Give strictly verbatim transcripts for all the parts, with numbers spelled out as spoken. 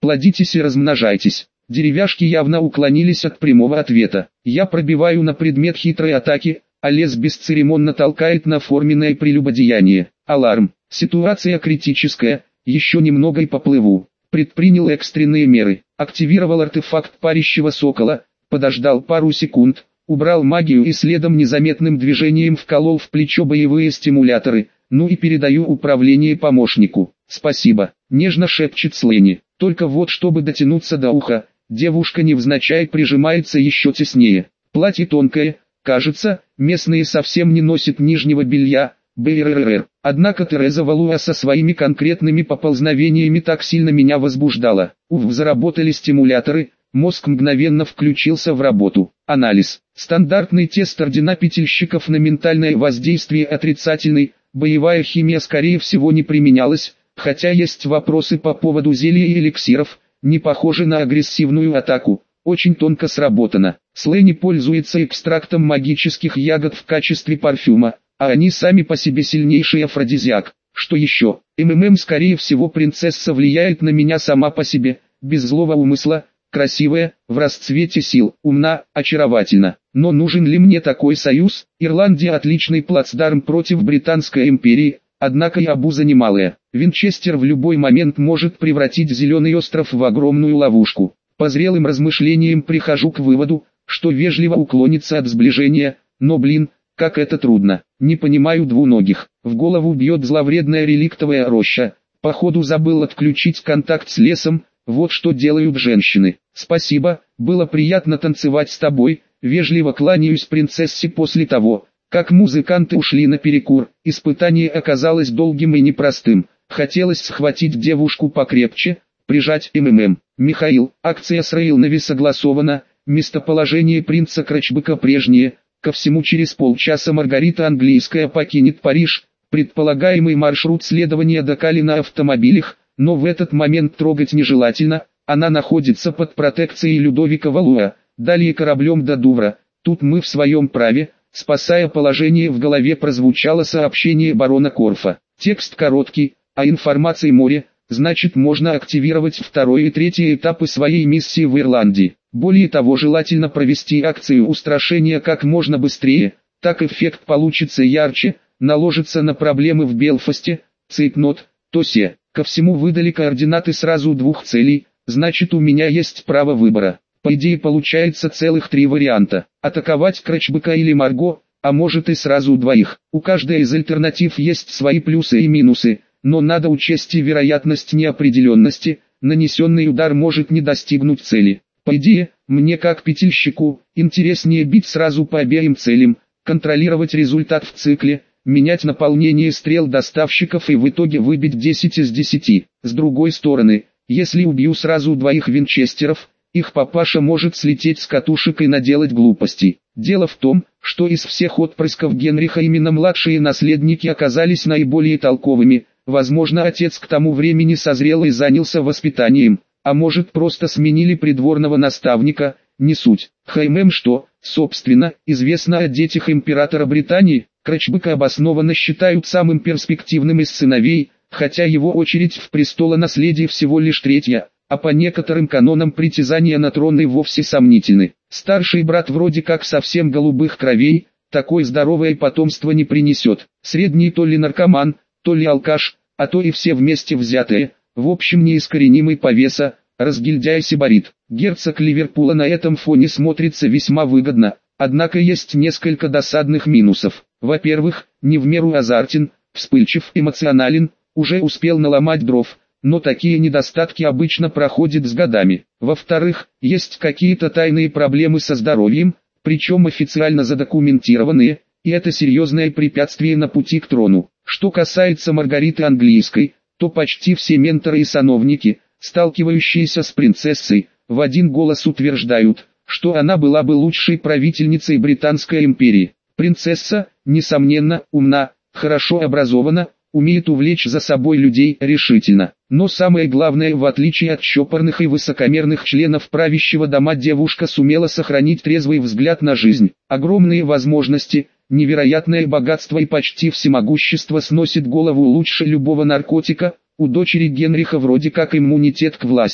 плодитесь и размножайтесь. Деревяшки явно уклонились от прямого ответа. Я пробиваю на предмет хитрой атаки, а лес бесцеремонно толкает на форменное прелюбодеяние. Аларм. Ситуация критическая, еще немного и поплыву. Предпринял экстренные меры. Активировал артефакт парящего сокола, подождал пару секунд, убрал магию и следом незаметным движением вколол в плечо боевые стимуляторы, ну и передаю управление помощнику. «Спасибо», — нежно шепчет Слэни. Только вот чтобы дотянуться до уха, девушка невзначай прижимается еще теснее. Платье тонкое, кажется, местные совсем не носят нижнего белья, брррр. Однако Тереза Валуа со своими конкретными поползновениями так сильно меня возбуждала. Уф, заработали стимуляторы, мозг мгновенно включился в работу. Анализ. Стандартный тест ордена петельщиков на ментальное воздействие отрицательный, боевая химия скорее всего не применялась, хотя есть вопросы по поводу зелья и эликсиров, не похожи на агрессивную атаку, очень тонко сработано. Слэни пользуется экстрактом магических ягод в качестве парфюма, а они сами по себе сильнейший афродизиак. Что еще? МММ скорее всего принцесса влияет на меня сама по себе, без злого умысла, красивая, в расцвете сил, умна, очаровательна. Но нужен ли мне такой союз? Ирландия отличный плацдарм против Британской империи, однако и обуза немалая. Винчестер в любой момент может превратить Зеленый остров в огромную ловушку. По зрелым размышлениям прихожу к выводу, что вежливо уклониться от сближения, но блин, как это трудно. Не понимаю двуногих. В голову бьет зловредная реликтовая роща. Походу забыл отключить контакт с лесом, вот что делают женщины. Спасибо, было приятно танцевать с тобой, вежливо кланяюсь принцессе после того, как музыканты ушли на перекур. Испытание оказалось долгим и непростым. Хотелось схватить девушку покрепче, прижать МММ. Михаил, акция с Рейлнави согласована, местоположение принца Крачбека прежнее. Ко всему через полчаса Маргарита Английская покинет Париж, предполагаемый маршрут следования до Кали на автомобилях, но в этот момент трогать нежелательно, она находится под протекцией Людовика Валуа, далее кораблем до Дувра, тут мы в своем праве, спасая положение в голове прозвучало сообщение барона Корфа. Текст короткий, а информации море, значит можно активировать второй и третий этапы своей миссии в Ирландии. Более того, желательно провести акцию устрашения как можно быстрее, так эффект получится ярче, наложится на проблемы в Белфасте, цейтнот, тосе. Ко всему выдали координаты сразу двух целей, значит у меня есть право выбора. По идее получается целых три варианта. Атаковать Крачбека или Марго, а может и сразу двоих. У каждой из альтернатив есть свои плюсы и минусы, но надо учесть и вероятность неопределенности, нанесенный удар может не достигнуть цели. По идее, мне как петельщику, интереснее бить сразу по обеим целям, контролировать результат в цикле, менять наполнение стрел доставщиков и в итоге выбить десять из десяти. С другой стороны, если убью сразу двоих винчестеров, их папаша может слететь с катушек и наделать глупостей. Дело в том, что из всех отпрысков Генриха именно младшие наследники оказались наиболее толковыми, возможно отец к тому времени созрел и занялся воспитанием, а может просто сменили придворного наставника, не суть. ХММ что, собственно, известно о детях императора Британии? Крачбека обоснованно считают самым перспективным из сыновей, хотя его очередь в престолонаследии всего лишь третья, а по некоторым канонам притязания на трон и вовсе сомнительны. Старший брат вроде как совсем голубых кровей, такое здоровое потомство не принесет. Средний то ли наркоман, то ли алкаш, а то и все вместе взятые, в общем неискоренимый повеса, разгильдяй сибарит. Герцог Ливерпула на этом фоне смотрится весьма выгодно, однако есть несколько досадных минусов. Во-первых, не в меру азартен, вспыльчив, эмоционален, уже успел наломать дров, но такие недостатки обычно проходят с годами. Во-вторых, есть какие-то тайные проблемы со здоровьем, причем официально задокументированные, и это серьезное препятствие на пути к трону. Что касается Маргариты Английской, то почти все менторы и сановники, сталкивающиеся с принцессой, в один голос утверждают, что она была бы лучшей правительницей Британской империи. Принцесса, несомненно, умна, хорошо образована, умеет увлечь за собой людей решительно. Но самое главное, в отличие от чопорных и высокомерных членов правящего дома, девушка сумела сохранить трезвый взгляд на жизнь. Огромные возможности, невероятное богатство и почти всемогущество сносит голову лучше любого наркотика. У дочери Генриха вроде как иммунитет к власти.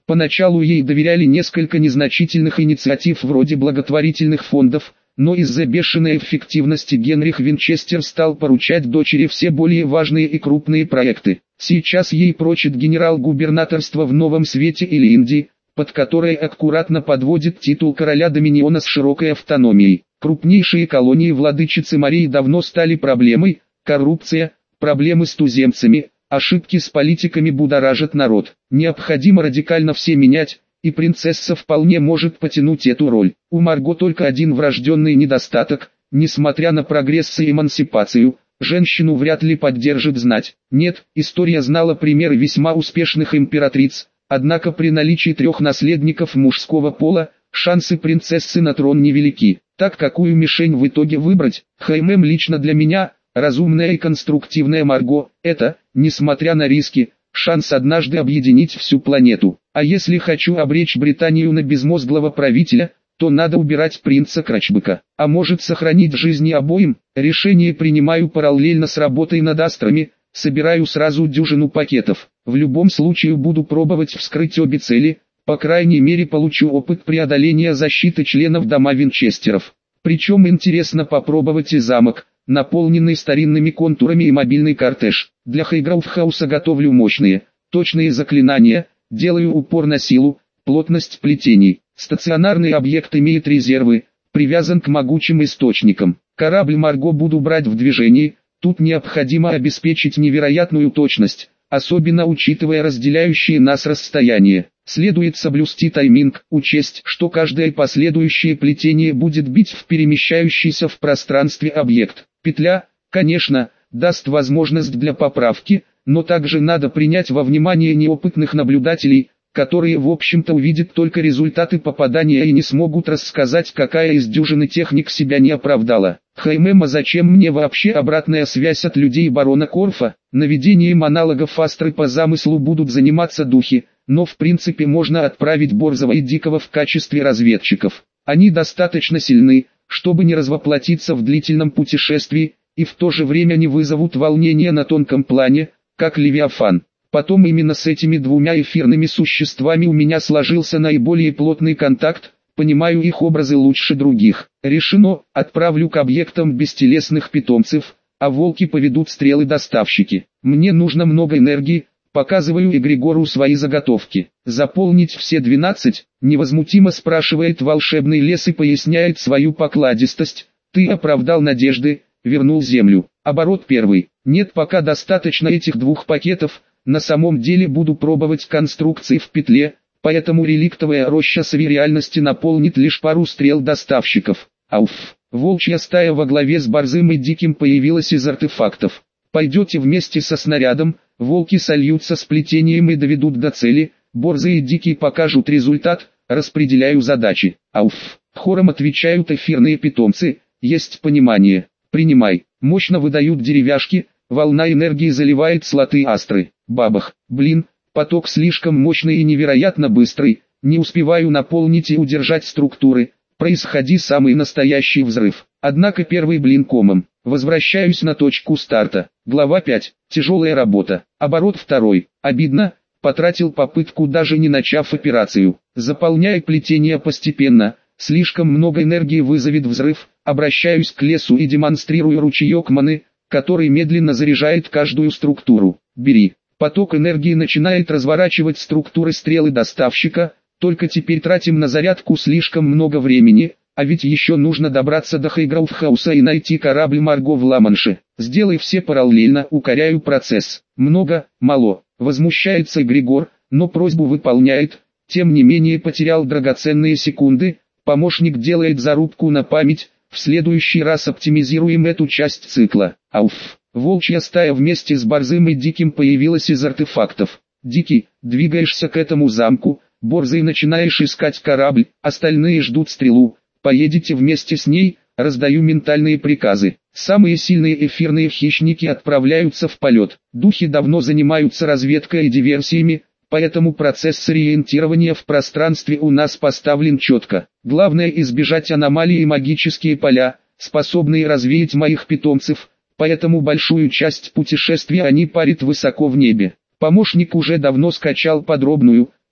Поначалу ей доверяли несколько незначительных инициатив вроде благотворительных фондов, но из-за бешеной эффективности Генрих Винчестер стал поручать дочери все более важные и крупные проекты. Сейчас ей прочит генерал-губернаторство в Новом Свете или Индии, под которое аккуратно подводит титул короля Доминиона с широкой автономией. Крупнейшие колонии владычицы Марии давно стали проблемой, коррупция, проблемы с туземцами, ошибки с политиками будоражат народ. Необходимо радикально все менять, и принцесса вполне может потянуть эту роль. У Марго только один врожденный недостаток: несмотря на прогресс и эмансипацию, женщину вряд ли поддержит знать. Нет, история знала примеры весьма успешных императриц, однако при наличии трех наследников мужского пола, шансы принцессы на трон невелики. Так какую мишень в итоге выбрать? ХММ лично для меня, разумная и конструктивная Марго, это, несмотря на риски, шанс однажды объединить всю планету. А если хочу обречь Британию на безмозглого правителя, то надо убирать принца Крачбека. А может сохранить жизни обоим? Решение принимаю параллельно с работой над астрами, собираю сразу дюжину пакетов. В любом случае буду пробовать вскрыть обе цели, по крайней мере получу опыт преодоления защиты членов дома Винчестеров. Причем интересно попробовать и замок, наполненный старинными контурами, и мобильный кортеж. Для Хайграуфхауса готовлю мощные, точные заклинания, делаю упор на силу, плотность плетений. Стационарный объект имеет резервы, привязан к могучим источникам. Корабль Марго буду брать в движении, тут необходимо обеспечить невероятную точность, особенно учитывая разделяющие нас расстояние. Следует соблюсти тайминг, учесть, что каждое последующее плетение будет бить в перемещающийся в пространстве объект. Петля, конечно, даст возможность для поправки, но также надо принять во внимание неопытных наблюдателей, которые в общем-то увидят только результаты попадания и не смогут рассказать, какая из дюжины техник себя не оправдала. ХММ, а зачем мне вообще обратная связь от людей барона Корфа? Наведением аналогов астры по замыслу будут заниматься духи, но в принципе можно отправить Борзова и Дикого в качестве разведчиков. Они достаточно сильны, чтобы не развоплотиться в длительном путешествии, и в то же время не вызовут волнения на тонком плане, как Левиафан. Потом именно с этими двумя эфирными существами у меня сложился наиболее плотный контакт, понимаю их образы лучше других. Решено, отправлю к объектам бестелесных питомцев, а волки поведут стрелы-доставщики. Мне нужно много энергии, показываю Эгрегору свои заготовки. Заполнить все двенадцать, невозмутимо спрашивает волшебный лес и поясняет свою покладистость. Ты оправдал надежды, вернул землю. Оборот первый. Нет, пока достаточно этих двух пакетов. На самом деле буду пробовать конструкции в петле, поэтому реликтовая роща реальности наполнит лишь пару стрел-доставщиков. Ауф! Волчья стая во главе с Борзым и Диким появилась из артефактов. Пойдете вместе со снарядом, волки сольются с плетением и доведут до цели, Борзый и Дикий покажут результат, распределяю задачи. Ауф! Хором отвечают эфирные питомцы, есть понимание. Принимай. Мощно выдают деревяшки, волна энергии заливает слоты астры. Бабах, блин, поток слишком мощный и невероятно быстрый, не успеваю наполнить и удержать структуры, происходи самый настоящий взрыв. Однако первый блин комом, возвращаюсь на точку старта. Глава пять, тяжелая работа, оборот второй, обидно, потратил попытку даже не начав операцию. Заполняя плетение постепенно, слишком много энергии вызовет взрыв, обращаюсь к лесу и демонстрирую ручеек маны, который медленно заряжает каждую структуру. Бери. Поток энергии начинает разворачивать структуры стрелы доставщика, только теперь тратим на зарядку слишком много времени, а ведь еще нужно добраться до Хайграуфхауса и найти корабль Марго в Ла-Манше. Сделай все параллельно, укоряю процесс. Много, мало, возмущается Григор, но просьбу выполняет, тем не менее потерял драгоценные секунды, помощник делает зарубку на память, в следующий раз оптимизируем эту часть цикла. Ауф! Волчья стая вместе с Борзым и Диким появилась из артефактов. Дикий, двигаешься к этому замку, Борзый начинаешь искать корабль, остальные ждут стрелу, поедете вместе с ней, раздаю ментальные приказы. Самые сильные эфирные хищники отправляются в полет. Духи давно занимаются разведкой и диверсиями, поэтому процесс ориентирования в пространстве у нас поставлен четко. Главное избежать аномалий и магические поля, способные развеять моих питомцев, поэтому большую часть путешествия они парят высоко в небе. Помощник уже давно скачал подробную,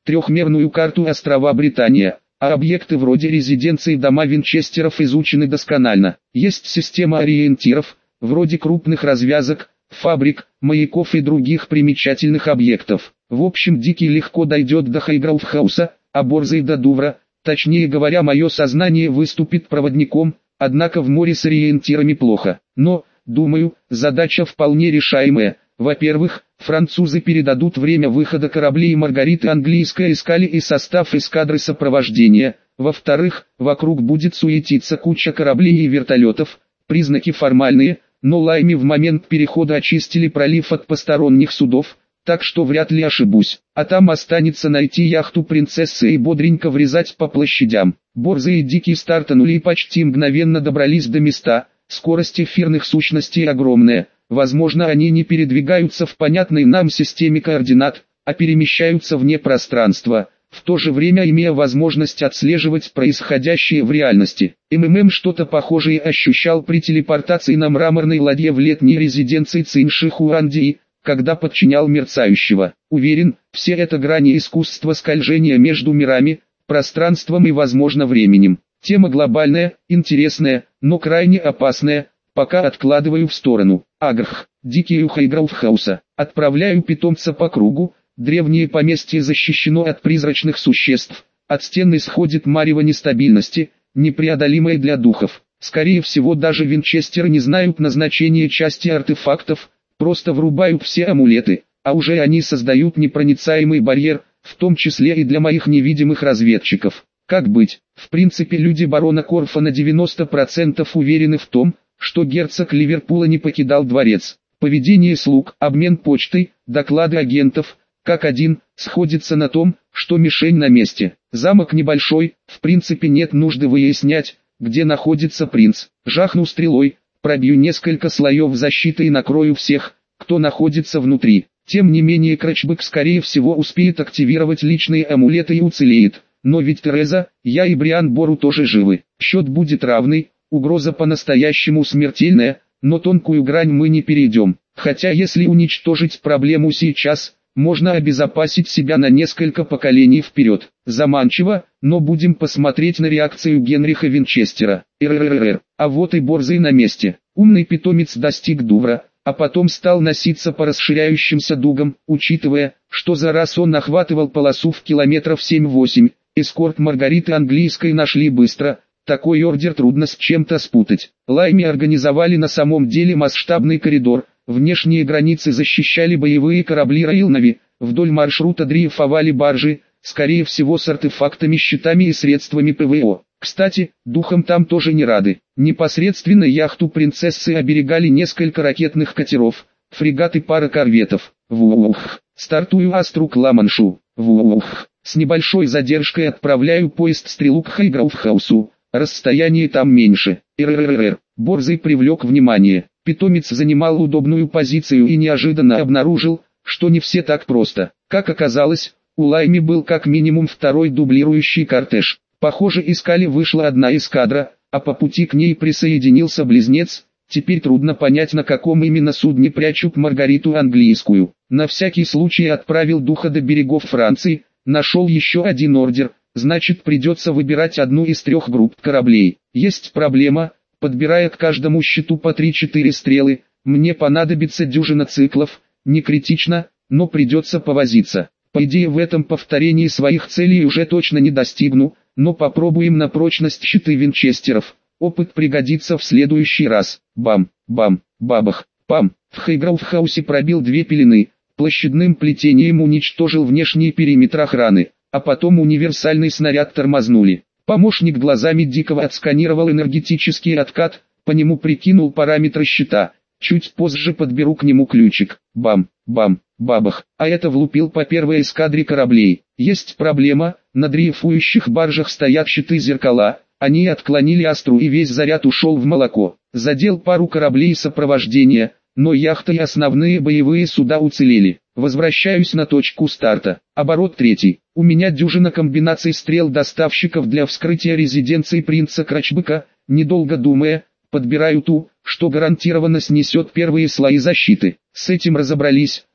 трехмерную карту острова Британия, а объекты вроде резиденции дома Винчестеров изучены досконально. Есть система ориентиров, вроде крупных развязок, фабрик, маяков и других примечательных объектов. В общем, Дикий легко дойдет до Хайграуфхауса, а Борзый до Дувра, точнее говоря, мое сознание выступит проводником, однако в море с ориентирами плохо. Но, думаю, задача вполне решаемая. Во-первых, французы передадут время выхода кораблей Маргариты английской эскали и состав эскадры сопровождения. Во-вторых, вокруг будет суетиться куча кораблей и вертолетов, признаки формальные, но Лайми в момент перехода очистили пролив от посторонних судов, так что вряд ли ошибусь. А там останется найти яхту принцессы и бодренько врезать по площадям. Борзый и Дикий стартанули и почти мгновенно добрались до места. Скорость эфирных сущностей огромная. Возможно, они не передвигаются в понятной нам системе координат, а перемещаются вне пространства, в то же время имея возможность отслеживать происходящее в реальности. МММ что-то похожее ощущал при телепортации на мраморной ладье в летней резиденции Циншихуандии, когда подчинял мерцающего. Уверен, все это грани искусства скольжения между мирами, пространством и, возможно, временем. Тема глобальная, интересная, но крайне опасная, пока откладываю в сторону. Агрх, Дикий у Хайграуфхауса. Отправляю питомца по кругу, древнее поместье защищено от призрачных существ, от стен исходит марево нестабильности, непреодолимое для духов. Скорее всего, даже Винчестеры не знают назначения части артефактов, просто врубают все амулеты, а уже они создают непроницаемый барьер, в том числе и для моих невидимых разведчиков. Как быть? В принципе, люди барона Корфа на девяносто процентов уверены в том, что герцог Ливерпула не покидал дворец. Поведение слуг, обмен почтой, доклады агентов, как один, сходится на том, что мишень на месте. Замок небольшой, в принципе нет нужды выяснять, где находится принц. Жахну стрелой, пробью несколько слоев защиты и накрою всех, кто находится внутри. Тем не менее Крэтчбэк скорее всего успеет активировать личные амулеты и уцелеет. Но ведь Тереза, я и Бриан Бору тоже живы. Счет будет равный, угроза по-настоящему смертельная, но тонкую грань мы не перейдем. Хотя если уничтожить проблему сейчас, можно обезопасить себя на несколько поколений вперед. Заманчиво, но будем посмотреть на реакцию Генриха Винчестера. РРРР. А вот и Борзый на месте. Умный питомец достиг Дувра, а потом стал носиться по расширяющимся дугам, учитывая, что за раз он охватывал полосу в километров семь-восемь. Эскорт Маргариты английской нашли быстро, такой ордер трудно с чем-то спутать. Лайми организовали на самом деле масштабный коридор, внешние границы защищали боевые корабли Ройл-Нави, вдоль маршрута дрейфовали баржи, скорее всего с артефактами, щитами и средствами ПВО. Кстати, духом там тоже не рады. Непосредственно яхту принцессы оберегали несколько ракетных катеров, фрегат и пара корветов. Вух, стартую Астру к Ла-Маншу. Вух, с небольшой задержкой отправляю поезд стрелу к Хайграуфхаусу. Расстояние там меньше. РРРР. Борзый привлек внимание. Питомец занимал удобную позицию и неожиданно обнаружил, что не все так просто. Как оказалось, у Лайми был как минимум второй дублирующий кортеж. Похоже, искали вышла одна эскадра, а по пути к ней присоединился близнец. Теперь трудно понять, на каком именно судне прячут Маргариту английскую. На всякий случай отправил духа до берегов Франции, нашел еще один ордер. Значит, придется выбирать одну из трех групп кораблей. Есть проблема, подбирая к каждому щиту по три-четыре стрелы, мне понадобится дюжина циклов, не критично, но придется повозиться. По идее в этом повторении своих целей уже точно не достигну, но попробуем на прочность щиты Винчестеров. Опыт пригодится в следующий раз. Бам, бам, бабах, пам. В Хайграуфхаусе пробил две пелены, площадным плетением уничтожил внешний периметр охраны. А потом универсальный снаряд тормознули. Помощник глазами Дикого отсканировал энергетический откат, по нему прикинул параметры щита. Чуть позже подберу к нему ключик. Бам, бам, бабах. А это влупил по первой эскадре кораблей. Есть проблема, на дрейфующих баржах стоят щиты-зеркала. Они отклонили Астру и весь заряд ушел в молоко. Задел пару кораблей сопровождения, но яхта и основные боевые суда уцелели. Возвращаюсь на точку старта. Оборот третий. У меня дюжина комбинаций стрел-доставщиков для вскрытия резиденции принца Крэтчбэка. Недолго думая, подбираю ту, что гарантированно снесет первые слои защиты. С этим разобрались,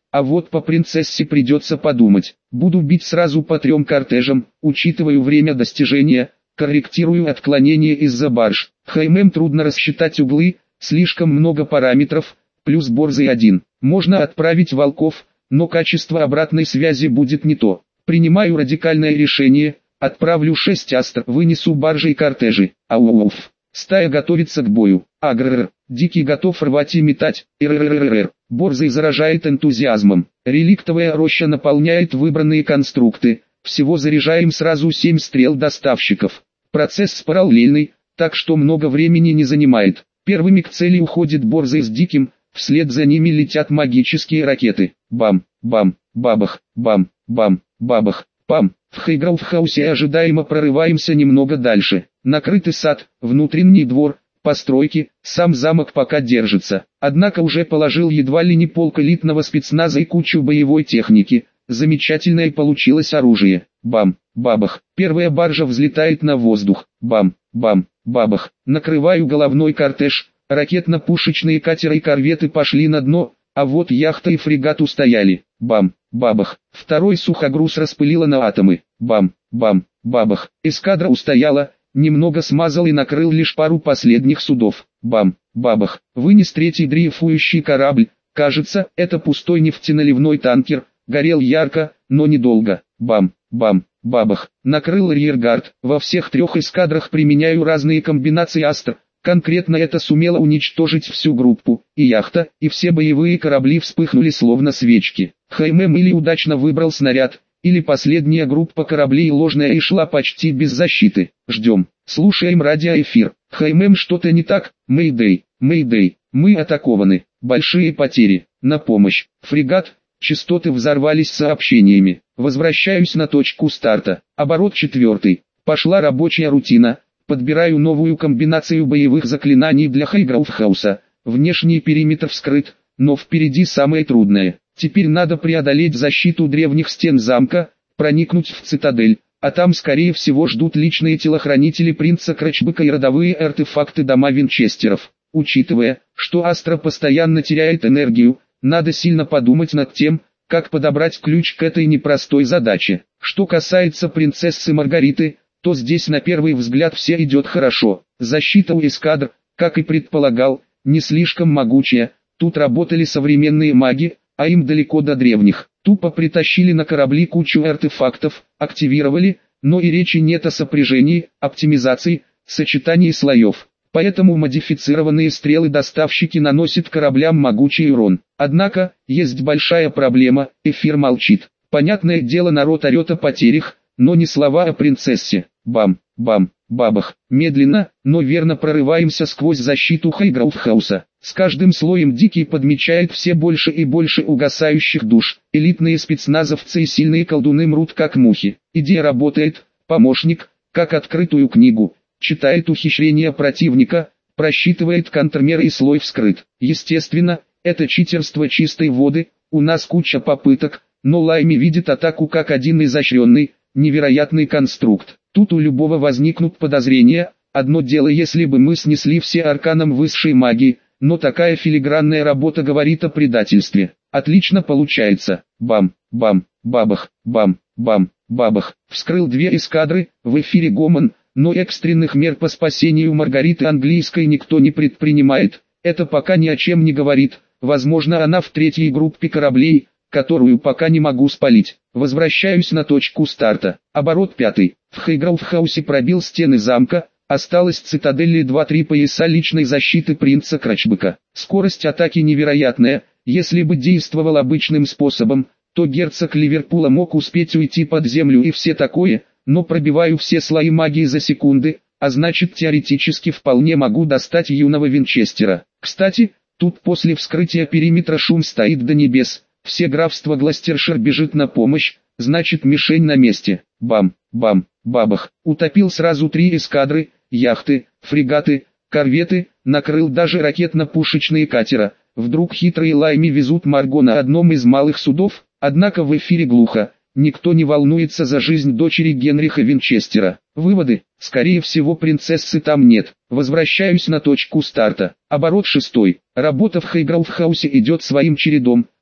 А вот по принцессе придется подумать. Буду бить сразу по трем кортежам, учитываю время достижения, корректирую отклонения из-за барж. Хаймем трудно рассчитать углы, слишком много параметров, плюс борзый один. Можно отправить волков, но качество обратной связи будет не то. Принимаю радикальное решение, отправлю шесть астр, вынесу баржи и кортежи. Ауф. Стая готовится к бою. Агррр. Дикий готов рвать и метать. Иррррррр. Борзый заражает энтузиазмом. Реликтовая роща наполняет выбранные конструкты. Всего заряжаем сразу семь стрел доставщиков. Процесс параллельный, так что много времени не занимает. Первыми к цели уходит Борзый с Диким, вслед за ними летят магические ракеты. Бам, бам, бабах, бам, бам, бабах, пам. В Хайграуфхаусе ожидаемо прорываемся немного дальше. Накрытый сад, внутренний двор, постройки, сам замок пока держится. Однако уже положил едва ли не полк элитного спецназа и кучу боевой техники. Замечательное получилось оружие. Бам, бабах. Первая баржа взлетает на воздух. Бам, бам, бабах. Накрываю головной кортеж. Ракетно-пушечные катеры и корветы пошли на дно, а вот яхта и фрегат устояли. Бам, бабах. Второй сухогруз распылило на атомы. Бам, бам, бабах. Эскадра устояла, немного смазал и накрыл лишь пару последних судов. Бам, бабах. Вынес третий дрейфующий корабль. Кажется, это пустой нефтеналивной танкер. Горел ярко, но недолго. Бам, бам, бабах. Накрыл арьергард. Во всех трех эскадрах применяю разные комбинации астр. Конкретно это сумело уничтожить всю группу. И яхта, и все боевые корабли вспыхнули словно свечки. Хаймем или удачно выбрал снаряд, или последняя группа кораблей ложная и шла почти без защиты. Ждем. Слушаем радиоэфир. Хаймем, что-то не так. Мэйдэй, мэйдэй. Мы атакованы. Большие потери. На помощь. Фрегат. Частоты взорвались сообщениями. Возвращаюсь на точку старта. Оборот четвертый. Пошла рабочая рутина. Подбираю новую комбинацию боевых заклинаний для Хайграуфхауса. Внешний периметр вскрыт, но впереди самое трудное. Теперь надо преодолеть защиту древних стен замка, проникнуть в цитадель, а там скорее всего ждут личные телохранители принца Крачбека и родовые артефакты дома Винчестеров. Учитывая, что Астра постоянно теряет энергию, надо сильно подумать над тем, как подобрать ключ к этой непростой задаче. Что касается принцессы Маргариты, то здесь на первый взгляд все идет хорошо. Защита у эскадр, как и предполагал, не слишком могучая. Тут работали современные маги, а им далеко до древних. Тупо притащили на корабли кучу артефактов, активировали, но и речи нет о сопряжении, оптимизации, сочетании слоев. Поэтому модифицированные стрелы-доставщики наносят кораблям могучий урон. Однако, есть большая проблема, эфир молчит. Понятное дело, народ орет о потерях, но ни слова о принцессе. Бам, бам, бабах. Медленно, но верно прорываемся сквозь защиту Хайграуфхауса. С каждым слоем Дикий подмечает все больше и больше угасающих душ. Элитные спецназовцы и сильные колдуны мрут как мухи. Идея работает, помощник, как открытую книгу. Читает ухищрения противника, просчитывает контрмеры и слой вскрыт. Естественно, это читерство чистой воды, у нас куча попыток, но Лайми видит атаку как один изощренный, невероятный конструкт. Тут у любого возникнут подозрения. Одно дело, если бы мы снесли все арканом высшей магии, но такая филигранная работа говорит о предательстве. Отлично получается. Бам, бам, бабах, бам, бам, бабах. Вскрыл две эскадры, в эфире гомон, но экстренных мер по спасению Маргариты английской никто не предпринимает. Это пока ни о чем не говорит. Возможно, она в третьей группе кораблей, которую пока не могу спалить. Возвращаюсь на точку старта. Оборот пятый. В Хайграуфхаусе пробил стены замка, осталось цитадели два-три пояса личной защиты принца Крачбека. Скорость атаки невероятная, если бы действовал обычным способом, то герцог Ливерпула мог успеть уйти под землю и все такое, но пробиваю все слои магии за секунды, а значит теоретически вполне могу достать юного Винчестера. Кстати, тут после вскрытия периметра шум стоит до небес. Все графство Глостершир бежит на помощь, значит мишень на месте. Бам, бам, бабах. Утопил сразу три эскадры, яхты, фрегаты, корветы, накрыл даже ракетно-пушечные катера. Вдруг хитрые Лайми везут Марго на одном из малых судов, однако в эфире глухо. Никто не волнуется за жизнь дочери Генриха Винчестера. Выводы: скорее всего принцессы там нет. Возвращаюсь на точку старта. Оборот шестой. Работа в Хайграуфхаусе идет своим чередом.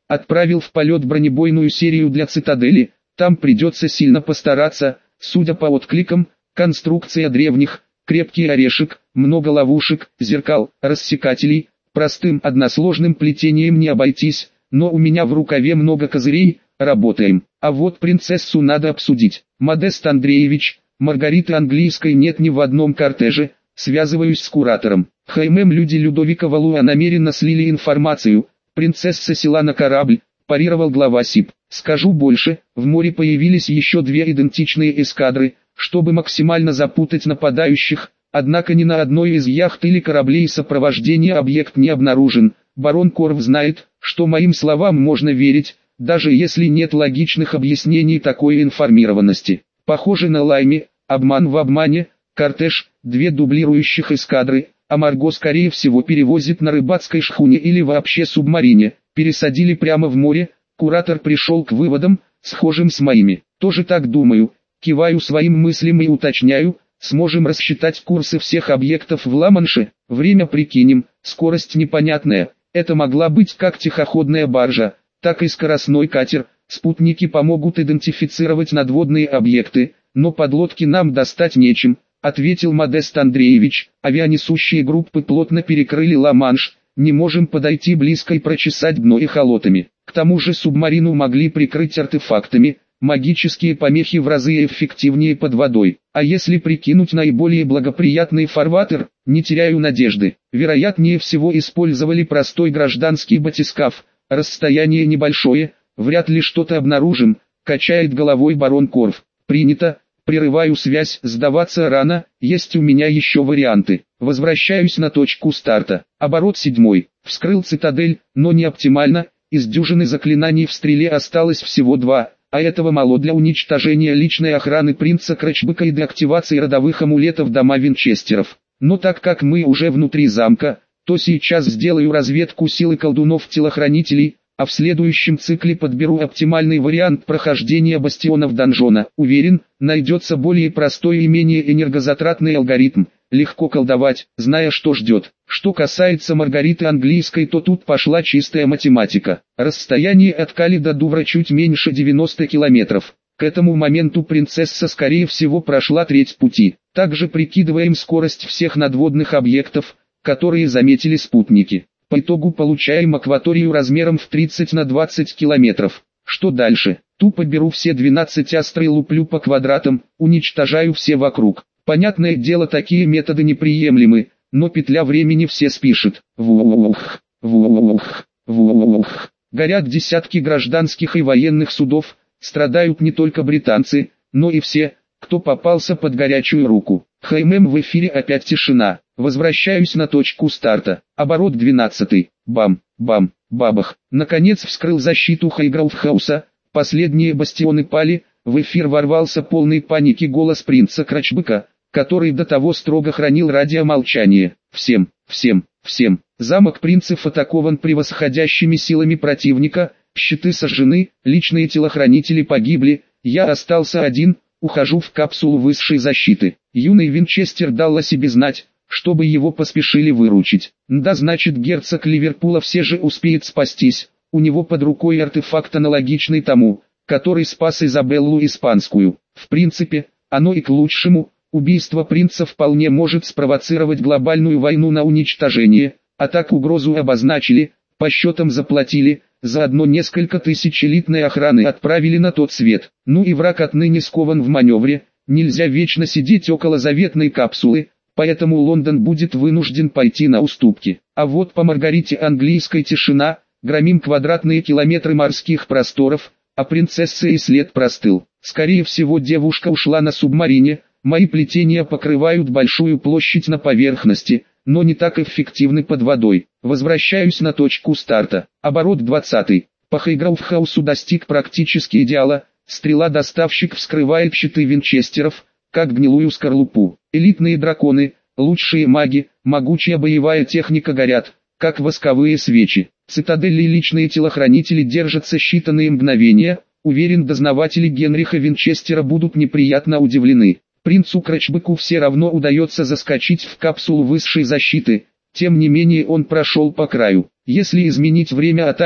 Отправил в полет бронебойную серию для цитадели, там придется сильно постараться, судя по откликам, конструкция древних, крепкий орешек, много ловушек, зеркал, рассекателей, простым односложным плетением не обойтись, но у меня в рукаве много козырей, работаем. А вот принцессу надо обсудить. Модест Андреевич, Маргариты английской нет ни в одном кортеже, связываюсь с куратором. ХММ люди Людовика Валуа намеренно слили информацию, принцесса села на корабль, парировал глава СИП. Скажу больше, в море появились еще две идентичные эскадры, чтобы максимально запутать нападающих, однако ни на одной из яхт или кораблей сопровождения объект не обнаружен. Барон Корф знает, что моим словам можно верить, даже если нет логичных объяснений такой информированности. Похоже на Лайме, обман в обмане, кортеж, две дублирующих эскадры, а Марго скорее всего перевозит на рыбацкой шхуне или вообще субмарине, пересадили прямо в море. Куратор пришел к выводам, схожим с моими. Тоже так думаю, киваю своим мыслям и уточняю, сможем рассчитать курсы всех объектов в Ла-Манше, время прикинем, скорость непонятная, это могла быть как тихоходная баржа, так и скоростной катер, спутники помогут идентифицировать надводные объекты, но подлодки нам достать нечем, ответил Модест Андреевич. Авианесущие группы плотно перекрыли Ла-Манш, не можем подойти близко и прочесать дно эхолотами. К тому же субмарину могли прикрыть артефактами, магические помехи в разы эффективнее под водой. А если прикинуть наиболее благоприятный фарватер, не теряю надежды. Вероятнее всего использовали простой гражданский батискаф, расстояние небольшое, вряд ли что-то обнаружим, качает головой барон Корф. Принято, прерываю связь, сдаваться рано, есть у меня еще варианты. Возвращаюсь на точку старта. Оборот седьмой, вскрыл цитадель, но не оптимально, из дюжины заклинаний в стреле осталось всего два, а этого мало для уничтожения личной охраны принца Крачбека и для активации родовых амулетов дома Винчестеров. Но так как мы уже внутри замка, то сейчас сделаю разведку силы колдунов-телохранителей, а в следующем цикле подберу оптимальный вариант прохождения бастионов донжона. Уверен, найдется более простой и менее энергозатратный алгоритм. Легко колдовать, зная что ждет. Что касается Маргариты английской, то тут пошла чистая математика. Расстояние от Кали до Дувра чуть меньше девяноста километров. К этому моменту принцесса скорее всего прошла треть пути. Также прикидываем скорость всех надводных объектов, которые заметили спутники. По итогу получаем акваторию размером в тридцать на двадцать километров. Что дальше? Тупо беру все двенадцать астр и луплю по квадратам, уничтожаю все вокруг. Понятное дело, такие методы неприемлемы, но петля времени все спишет. Вух, вух, вух. Горят десятки гражданских и военных судов, страдают не только британцы, но и все, кто попался под горячую руку. ХММ в эфире, опять тишина. Возвращаюсь на точку старта. Оборот двенадцатый. Бам, бам, бабах. Наконец вскрыл защиту Хайграуфхауса. Последние бастионы пали. В эфир ворвался полный паники голос принца Крачбека, который до того строго хранил радиомолчание. Всем, всем, всем. Замок принцев атакован превосходящими силами противника. Щиты сожжены, личные телохранители погибли. Я остался один. Ухожу в капсулу высшей защиты. Юный Винчестер дал о себе знать, чтобы его поспешили выручить. Да, значит, герцог Ливерпула все же успеет спастись. У него под рукой артефакт аналогичный тому, который спас Изабеллу Испанскую. В принципе, оно и к лучшему. Убийство принца вполне может спровоцировать глобальную войну на уничтожение. А так угрозу обозначили, по счетам заплатили. Заодно несколько тысяч элитной охраны отправили на тот свет. Ну и враг отныне скован в маневре. Нельзя вечно сидеть около заветной капсулы, поэтому Лондон будет вынужден пойти на уступки. А вот по Маргарите английской тишина, громим квадратные километры морских просторов, а принцесса и след простыл. Скорее всего, девушка ушла на субмарине. Мои плетения покрывают большую площадь на поверхности, но не так эффективны под водой. Возвращаюсь на точку старта. Оборот двадцатый. По Хайграуфхаусу достиг практически идеала. Стрела-доставщик вскрывает щиты Винчестеров, как гнилую скорлупу. Элитные драконы, лучшие маги, могучая боевая техника горят, как восковые свечи. Цитадели и личные телохранители держатся считанные мгновения. Уверен, дознаватели Генриха Винчестера будут неприятно удивлены. Принцу Крачбеку все равно удается заскочить в капсулу высшей защиты, тем не менее он прошел по краю. Если изменить время атаки,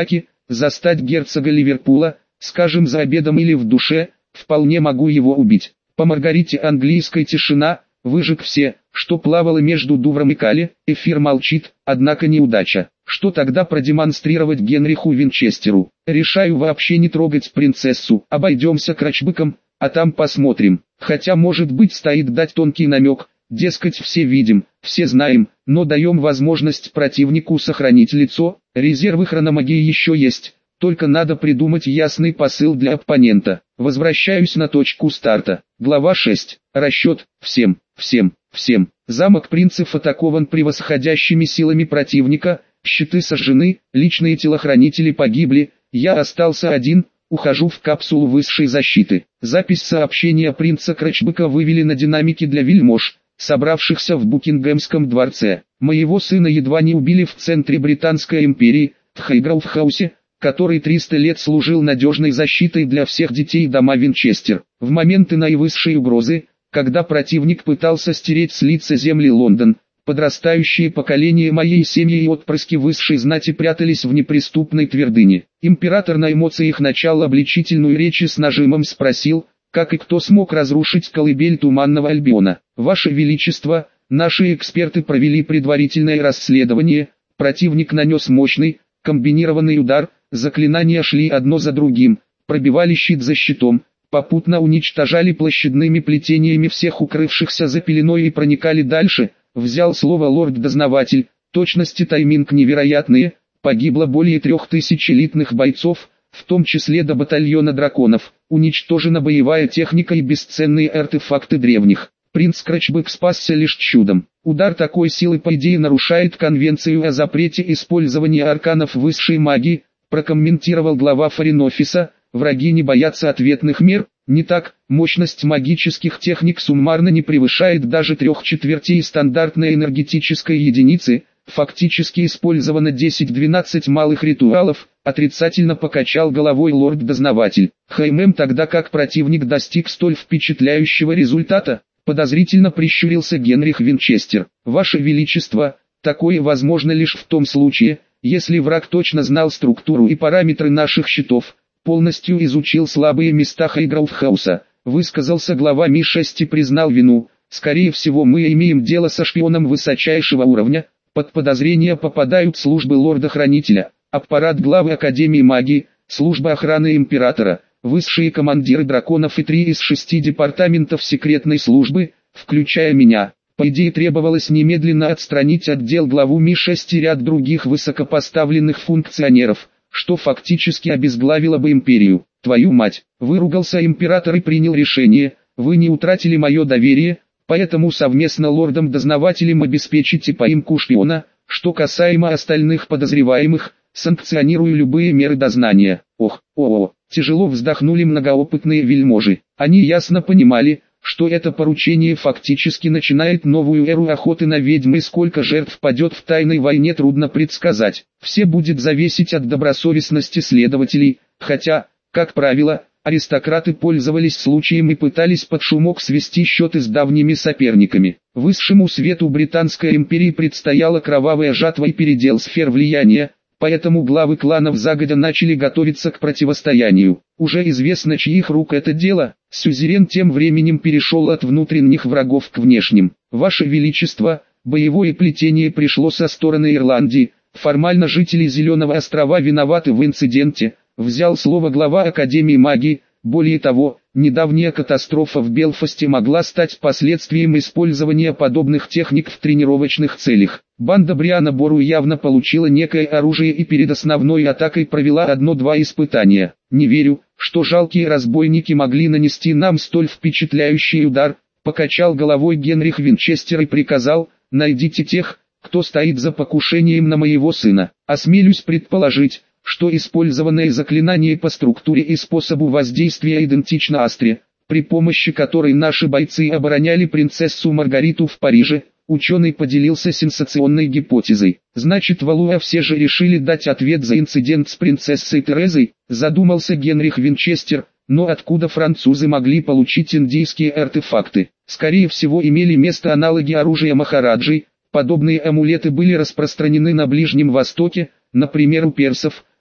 застать герцога Ливерпуля, скажем за обедом или в душе, вполне могу его убить. По Маргарите английской тишина, выжег все, что плавало между Дувром и Кале, эфир молчит, однако неудача. Что тогда продемонстрировать Генриху Винчестеру? Решаю вообще не трогать принцессу, обойдемся крачбыком, а там посмотрим. Хотя может быть стоит дать тонкий намек, дескать все видим, все знаем, но даем возможность противнику сохранить лицо, резервы хрономагии еще есть. Только надо придумать ясный посыл для оппонента. Возвращаюсь на точку старта. Глава шесть. Расчет. Всем, всем, всем. Замок принцев атакован превосходящими силами противника, щиты сожжены, личные телохранители погибли, я остался один, ухожу в капсулу высшей защиты. Запись сообщения принца Крачбыка вывели на динамики для вельмож, собравшихся в Букингемском дворце. Моего сына едва не убили в центре Британской империи, в Хайгроув-хаусе, который триста лет служил надежной защитой для всех детей дома Винчестер. В моменты наивысшей угрозы, когда противник пытался стереть с лица земли Лондон, подрастающие поколения моей семьи и отпрыски высшей знати прятались в неприступной твердыне. Император на эмоциях начал обличительную речь и с нажимом спросил, как и кто смог разрушить колыбель Туманного Альбиона. Ваше Величество, наши эксперты провели предварительное расследование, противник нанес мощный, комбинированный удар, заклинания шли одно за другим, пробивали щит за щитом, попутно уничтожали площадными плетениями всех укрывшихся за пеленой и проникали дальше, взял слово лорд-дознаватель, точность и тайминг невероятные, погибло более трех тысяч элитных бойцов, в том числе до батальона драконов, уничтожена боевая техника и бесценные артефакты древних. Принц Крачбык спасся лишь чудом. Удар такой силы по идее нарушает конвенцию о запрете использования арканов высшей магии, прокомментировал глава Форин-офиса. Враги не боятся ответных мер, не так, мощность магических техник суммарно не превышает даже трех четвертей стандартной энергетической единицы, фактически использовано десять-двенадцать малых ритуалов, отрицательно покачал головой лорд-дознаватель. Хаймем тогда как противник достиг столь впечатляющего результата, подозрительно прищурился Генрих Винчестер. Ваше Величество, такое возможно лишь в том случае, если враг точно знал структуру и параметры наших щитов, полностью изучил слабые места Хайгроув-хауса, высказался глава Ми шесть и признал вину. Скорее всего мы имеем дело со шпионом высочайшего уровня, под подозрение попадают службы лорда-хранителя, аппарат главы Академии магии, служба охраны императора, высшие командиры драконов и три из шести департаментов секретной службы, включая меня. По идее требовалось немедленно отстранить отдел главу Ми шесть и ряд других высокопоставленных функционеров, что фактически обезглавило бы империю. Твою мать, выругался император и принял решение, вы не утратили мое доверие, поэтому совместно лордом-дознавателем обеспечите поимку шпиона. Что касаемо остальных подозреваемых, санкционирую любые меры дознания. Ох, о-о, тяжело вздохнули многоопытные вельможи. Они ясно понимали, что это поручение фактически начинает новую эру охоты на ведьм, и сколько жертв падет в тайной войне трудно предсказать. Все будет зависеть от добросовестности следователей, хотя, как правило, аристократы пользовались случаем и пытались под шумок свести счеты с давними соперниками. Высшему свету Британской империи предстояла кровавая жатва и передел сфер влияния, поэтому главы кланов загодя начали готовиться к противостоянию. Уже известно, чьих рук это дело. Сюзерен тем временем перешел от внутренних врагов к внешним. Ваше Величество, боевое плетение пришло со стороны Ирландии. Формально жители Зеленого острова виноваты в инциденте, взял слово глава Академии магии. Более того, недавняя катастрофа в Белфасте могла стать последствием использования подобных техник в тренировочных целях. Банда Бриана Бору явно получила некое оружие и перед основной атакой провела одно-два испытания. Не верю, что жалкие разбойники могли нанести нам столь впечатляющий удар, покачал головой Генрих Винчестер и приказал, найдите тех, кто стоит за покушением на моего сына. Осмелюсь предположить, что использованное заклинание по структуре и способу воздействия идентично Астре, при помощи которой наши бойцы обороняли принцессу Маргариту в Париже. Ученый поделился сенсационной гипотезой. Значит, Валуа все же решили дать ответ за инцидент с принцессой Терезой, задумался Генрих Винчестер, но откуда французы могли получить индийские артефакты? Скорее всего имели место аналоги оружия Махараджи, подобные амулеты были распространены на Ближнем Востоке, например у персов,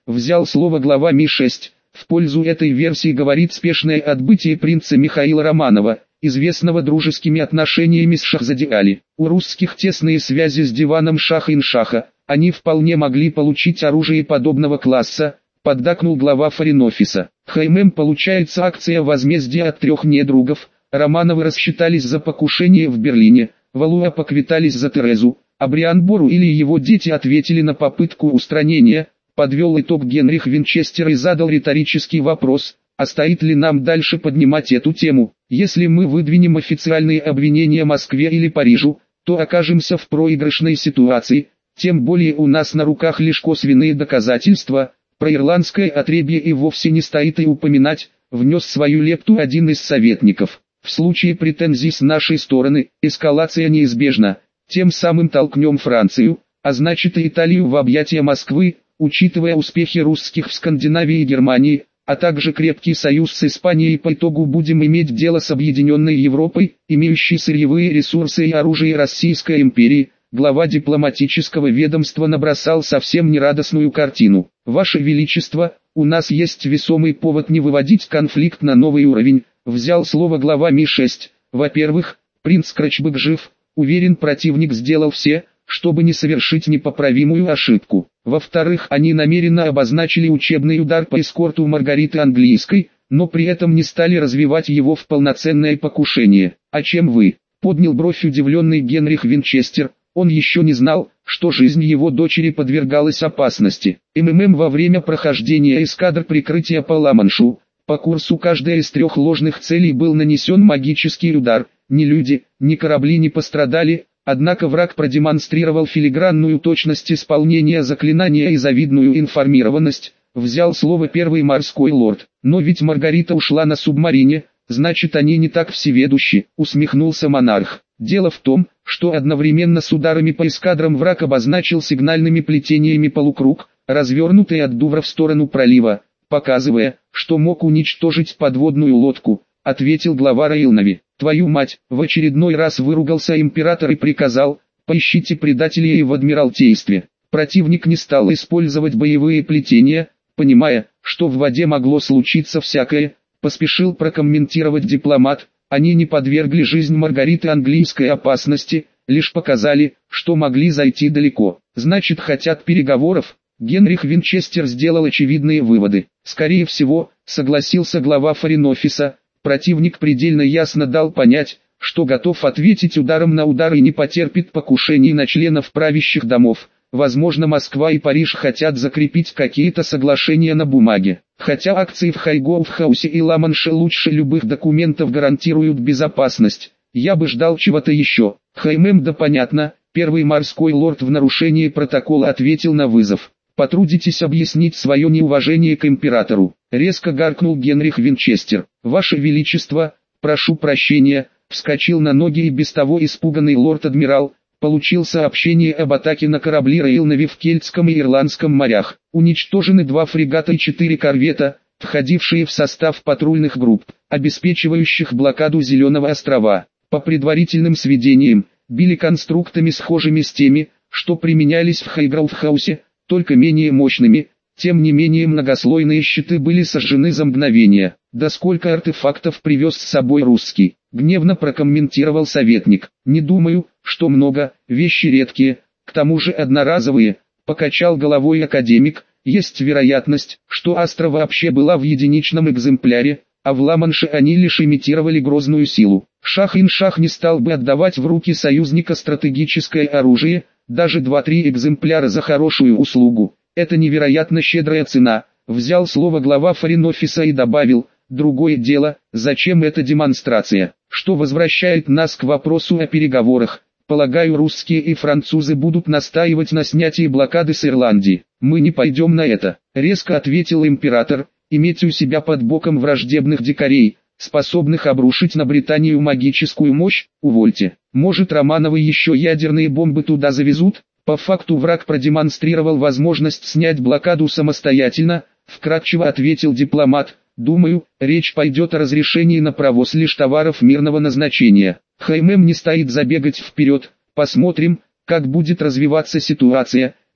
взял слово глава Ми шесть. В пользу этой версии говорит спешное отбытие принца Михаила Романова, известного дружескими отношениями с Шахзаде Али. У русских тесные связи с диваном Шаха-ин-Шаха, они вполне могли получить оружие подобного класса, поддакнул глава Форин-офиса. ХММ получается акция возмездия от трех недругов. Романовы рассчитались за покушение в Берлине, Валуа поквитались за Терезу, а Бриан Бору или его дети ответили на попытку устранения. Подвел итог Генрих Винчестер и задал риторический вопрос, а стоит ли нам дальше поднимать эту тему. Если мы выдвинем официальные обвинения Москве или Парижу, то окажемся в проигрышной ситуации, тем более у нас на руках лишь косвенные доказательства. Про ирландское отребье и вовсе не стоит и упоминать, внес свою лепту один из советников. В случае претензий с нашей стороны, эскалация неизбежна, тем самым толкнем Францию, а значит и Италию в объятия Москвы. Учитывая успехи русских в Скандинавии и Германии, а также крепкий союз с Испанией, по итогу будем иметь дело с объединенной Европой, имеющей сырьевые ресурсы и оружие Российской империи. Глава дипломатического ведомства набросал совсем нерадостную картину. Ваше Величество, у нас есть весомый повод не выводить конфликт на новый уровень, взял слово глава Ми шесть. Во-первых, принц Крачбек жив, уверен, противник сделал все, чтобы не совершить непоправимую ошибку. Во-вторых, они намеренно обозначили учебный удар по эскорту Маргариты Английской, но при этом не стали развивать его в полноценное покушение. «А чем вы?» — поднял бровь удивленный Генрих Винчестер. Он еще не знал, что жизнь его дочери подвергалась опасности. МММ во время прохождения эскадр прикрытия по Ла-Маншу. По курсу каждой из трех ложных целей был нанесен магический удар. Ни люди, ни корабли не пострадали. Однако враг продемонстрировал филигранную точность исполнения заклинания и завидную информированность, взял слово первый морской лорд. Но ведь Маргарита ушла на субмарине, значит они не так всеведущи, усмехнулся монарх. Дело в том, что одновременно с ударами по эскадрам враг обозначил сигнальными плетениями полукруг, развернутый от Дувра в сторону пролива, показывая, что мог уничтожить подводную лодку, ответил глава Рейлнави. «Твою мать!» — в очередной раз выругался император и приказал, «поищите предателей в Адмиралтействе». Противник не стал использовать боевые плетения, понимая, что в воде могло случиться всякое, поспешил прокомментировать дипломат. Они не подвергли жизнь Маргариты Английской опасности, лишь показали, что могли зайти далеко. Значит, хотят переговоров? Генрих Винчестер сделал очевидные выводы. Скорее всего, согласился глава Форин-офиса. Противник предельно ясно дал понять, что готов ответить ударом на удар и не потерпит покушений на членов правящих домов. Возможно, Москва и Париж хотят закрепить какие-то соглашения на бумаге. Хотя акции в Хайгоуфхаусе и Ла-Манше лучше любых документов гарантируют безопасность, я бы ждал чего-то еще. ХММ, да понятно, первый морской лорд в нарушении протокола ответил на вызов. Потрудитесь объяснить свое неуважение к императору. Резко гаркнул Генрих Винчестер. Ваше Величество, прошу прощения, вскочил на ноги и без того испуганный лорд-адмирал. Получил сообщение об атаке на корабли Рейлнави в Кельтском и Ирландском морях. Уничтожены два фрегата и четыре корвета, входившие в состав патрульных групп, обеспечивающих блокаду Зеленого острова. По предварительным сведениям, били конструктами схожими с теми, что применялись в Хайгроуфхаусе, только менее мощными. Тем не менее многослойные щиты были сожжены за мгновение. Да сколько артефактов привез с собой русский, гневно прокомментировал советник. Не думаю, что много, вещи редкие, к тому же одноразовые, покачал головой академик. Есть вероятность, что Астра вообще была в единичном экземпляре, а в Ла-Манше они лишь имитировали грозную силу. Шах-ин-Шах не стал бы отдавать в руки союзника стратегическое оружие, даже два-три экземпляра за хорошую услугу. Это невероятно щедрая цена, взял слово глава Форин-офиса и добавил, другое дело, зачем эта демонстрация, что возвращает нас к вопросу о переговорах. Полагаю, русские и французы будут настаивать на снятии блокады с Ирландии. Мы не пойдем на это, резко ответил император. Иметь у себя под боком враждебных дикарей, способных обрушить на Британию магическую мощь, увольте. Может, Романовы еще ядерные бомбы туда завезут? По факту враг продемонстрировал возможность снять блокаду самостоятельно, вкратчиво ответил дипломат. Думаю, речь пойдет о разрешении на провоз лишь товаров мирного назначения. ХММ не стоит забегать вперед, посмотрим, как будет развиваться ситуация.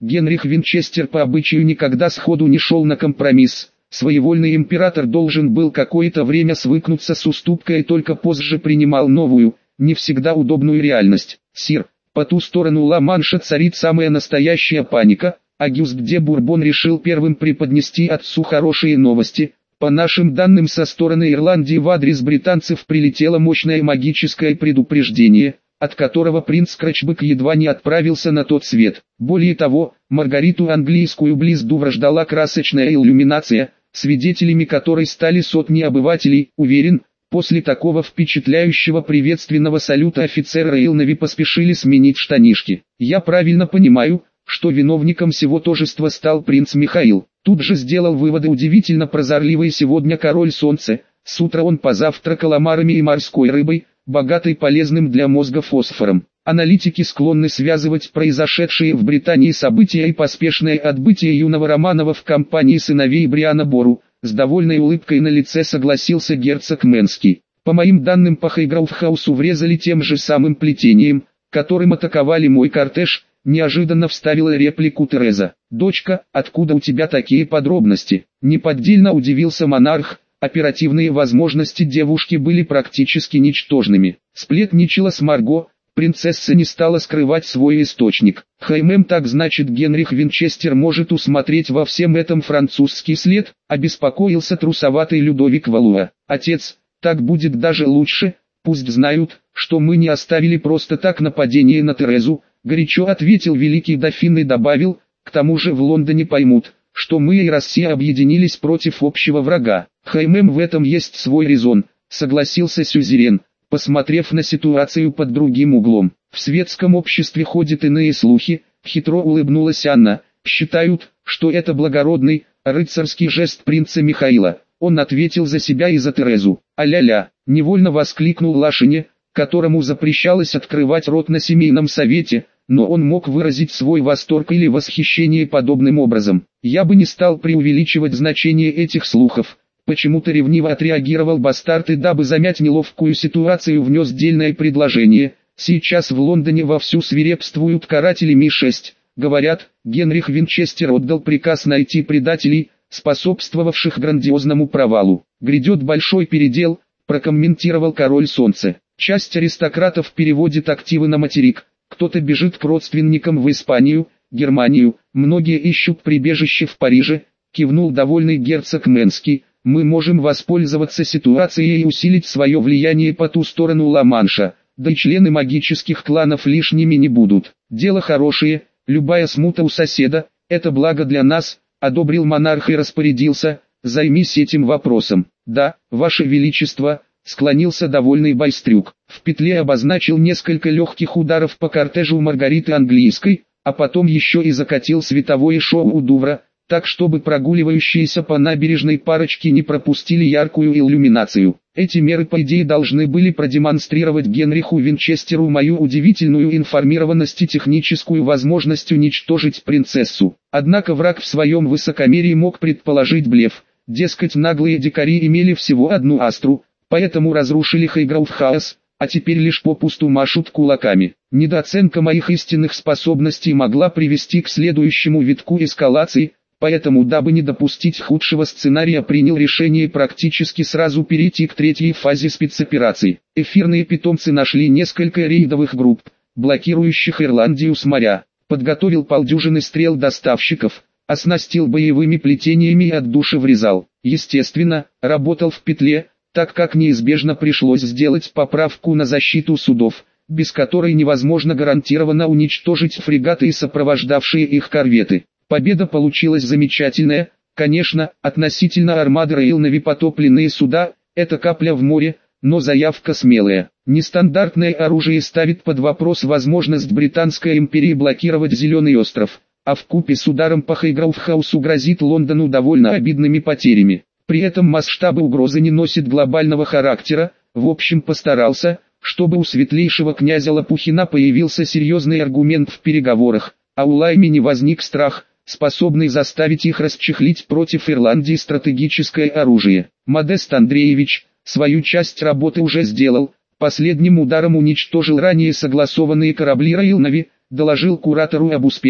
Генрих Винчестер по обычаю никогда сходу не шел на компромисс. Своевольный император должен был какое-то время свыкнуться с уступкой и только позже принимал новую, не всегда удобную реальность. «Сир, по ту сторону Ла-Манша царит самая настоящая паника. Агюст де Бурбон решил первым преподнести отцу хорошие новости. По нашим данным, со стороны Ирландии в адрес британцев прилетело мощное магическое предупреждение, от которого принц Крачбек едва не отправился на тот свет. Более того, Маргариту английскую близ Дувра ждала красочная иллюминация, свидетелями которой стали сотни обывателей. Уверен, после такого впечатляющего приветственного салюта офицеры Роял Нави поспешили сменить штанишки. Я правильно понимаю, что виновником всего тожества стал принц Михаил. Тут же сделал выводы удивительно прозорливый сегодня король солнца. С утра он позавтракал омарами и морской рыбой, богатой полезным для мозга фосфором. Аналитики склонны связывать произошедшие в Британии события и поспешное отбытие юного Романова в компании сыновей Бриана Бору. С довольной улыбкой на лице согласился герцог Менский. По моим данным, по Хайграуфхаусу врезали тем же самым плетением, которым атаковали мой кортеж. Неожиданно вставила реплику Тереза. «Дочка, откуда у тебя такие подробности?» Неподдельно удивился монарх. Оперативные возможности девушки были практически ничтожными. Сплетничала с Марго, принцесса не стала скрывать свой источник. «Хаймем, так значит Генрих Винчестер может усмотреть во всем этом французский след?» Обеспокоился трусоватый Людовик Валуа. «Отец, так будет даже лучше, пусть знают, что мы не оставили просто так нападение на Терезу», горячо ответил великий дофин и добавил: «К тому же в Лондоне поймут, что мы и Россия объединились против общего врага». «Хаймем, в этом есть свой резон», согласился сюзерен, посмотрев на ситуацию под другим углом. «В светском обществе ходят иные слухи», хитро улыбнулась Анна. «Считают, что это благородный, рыцарский жест принца Михаила». Он ответил за себя и за Терезу. «А-ля-ля», невольно воскликнул Лашине, которому запрещалось открывать рот на семейном совете, но он мог выразить свой восторг или восхищение подобным образом. «Я бы не стал преувеличивать значение этих слухов», почему-то ревниво отреагировал бастард и, дабы замять неловкую ситуацию, внес дельное предложение. «Сейчас в Лондоне вовсю свирепствуют каратели Ми шесть. Говорят, Генрих Винчестер отдал приказ найти предателей, способствовавших грандиозному провалу. Грядет большой передел», прокомментировал король солнца. «Часть аристократов переводит активы на материк, кто-то бежит к родственникам в Испанию, Германию, многие ищут прибежище в Париже», кивнул довольный герцог Менский. «Мы можем воспользоваться ситуацией и усилить свое влияние по ту сторону Ла-Манша, да и члены магических кланов лишними не будут. Дело хорошее, любая смута у соседа – это благо для нас», одобрил монарх и распорядился: «Займись этим вопросом». «Да, ваше величество», склонился довольный Байстрюк. В петле обозначил несколько легких ударов по кортежу Маргариты Английской, а потом еще и закатил световое шоу у Дувра, так чтобы прогуливающиеся по набережной парочки не пропустили яркую иллюминацию. Эти меры по идее должны были продемонстрировать Генриху Винчестеру мою удивительную информированность и техническую возможность уничтожить принцессу. Однако враг в своем высокомерии мог предположить блеф, дескать, наглые дикари имели всего одну астру, поэтому разрушили Хайграуфхаус, а теперь лишь попусту машут кулаками. Недооценка моих истинных способностей могла привести к следующему витку эскалации, поэтому, дабы не допустить худшего сценария, принял решение практически сразу перейти к третьей фазе спецопераций. Эфирные питомцы нашли несколько рейдовых групп, блокирующих Ирландию с моря, подготовил полдюжины стрел-доставщиков, оснастил боевыми плетениями и от души врезал. Естественно, работал в петле, так как неизбежно пришлось сделать поправку на защиту судов, без которой невозможно гарантированно уничтожить фрегаты и сопровождавшие их корветы. Победа получилась замечательная, конечно, относительно армады Роял Нави потопленные суда – это капля в море, но заявка смелая. Нестандартное оружие ставит под вопрос возможность Британской империи блокировать Зеленый остров, а вкупе с ударом по Хайграуфхаусу грозит Лондону довольно обидными потерями. При этом масштабы угрозы не носят глобального характера. В общем, постарался, чтобы у светлейшего князя Лопухина появился серьезный аргумент в переговорах, а у Лайми не возник страх, способный заставить их расчехлить против Ирландии стратегическое оружие. Модест Андреевич свою часть работы уже сделал, последним ударом уничтожил ранее согласованные корабли Роял Нави, доложил куратору об успехах,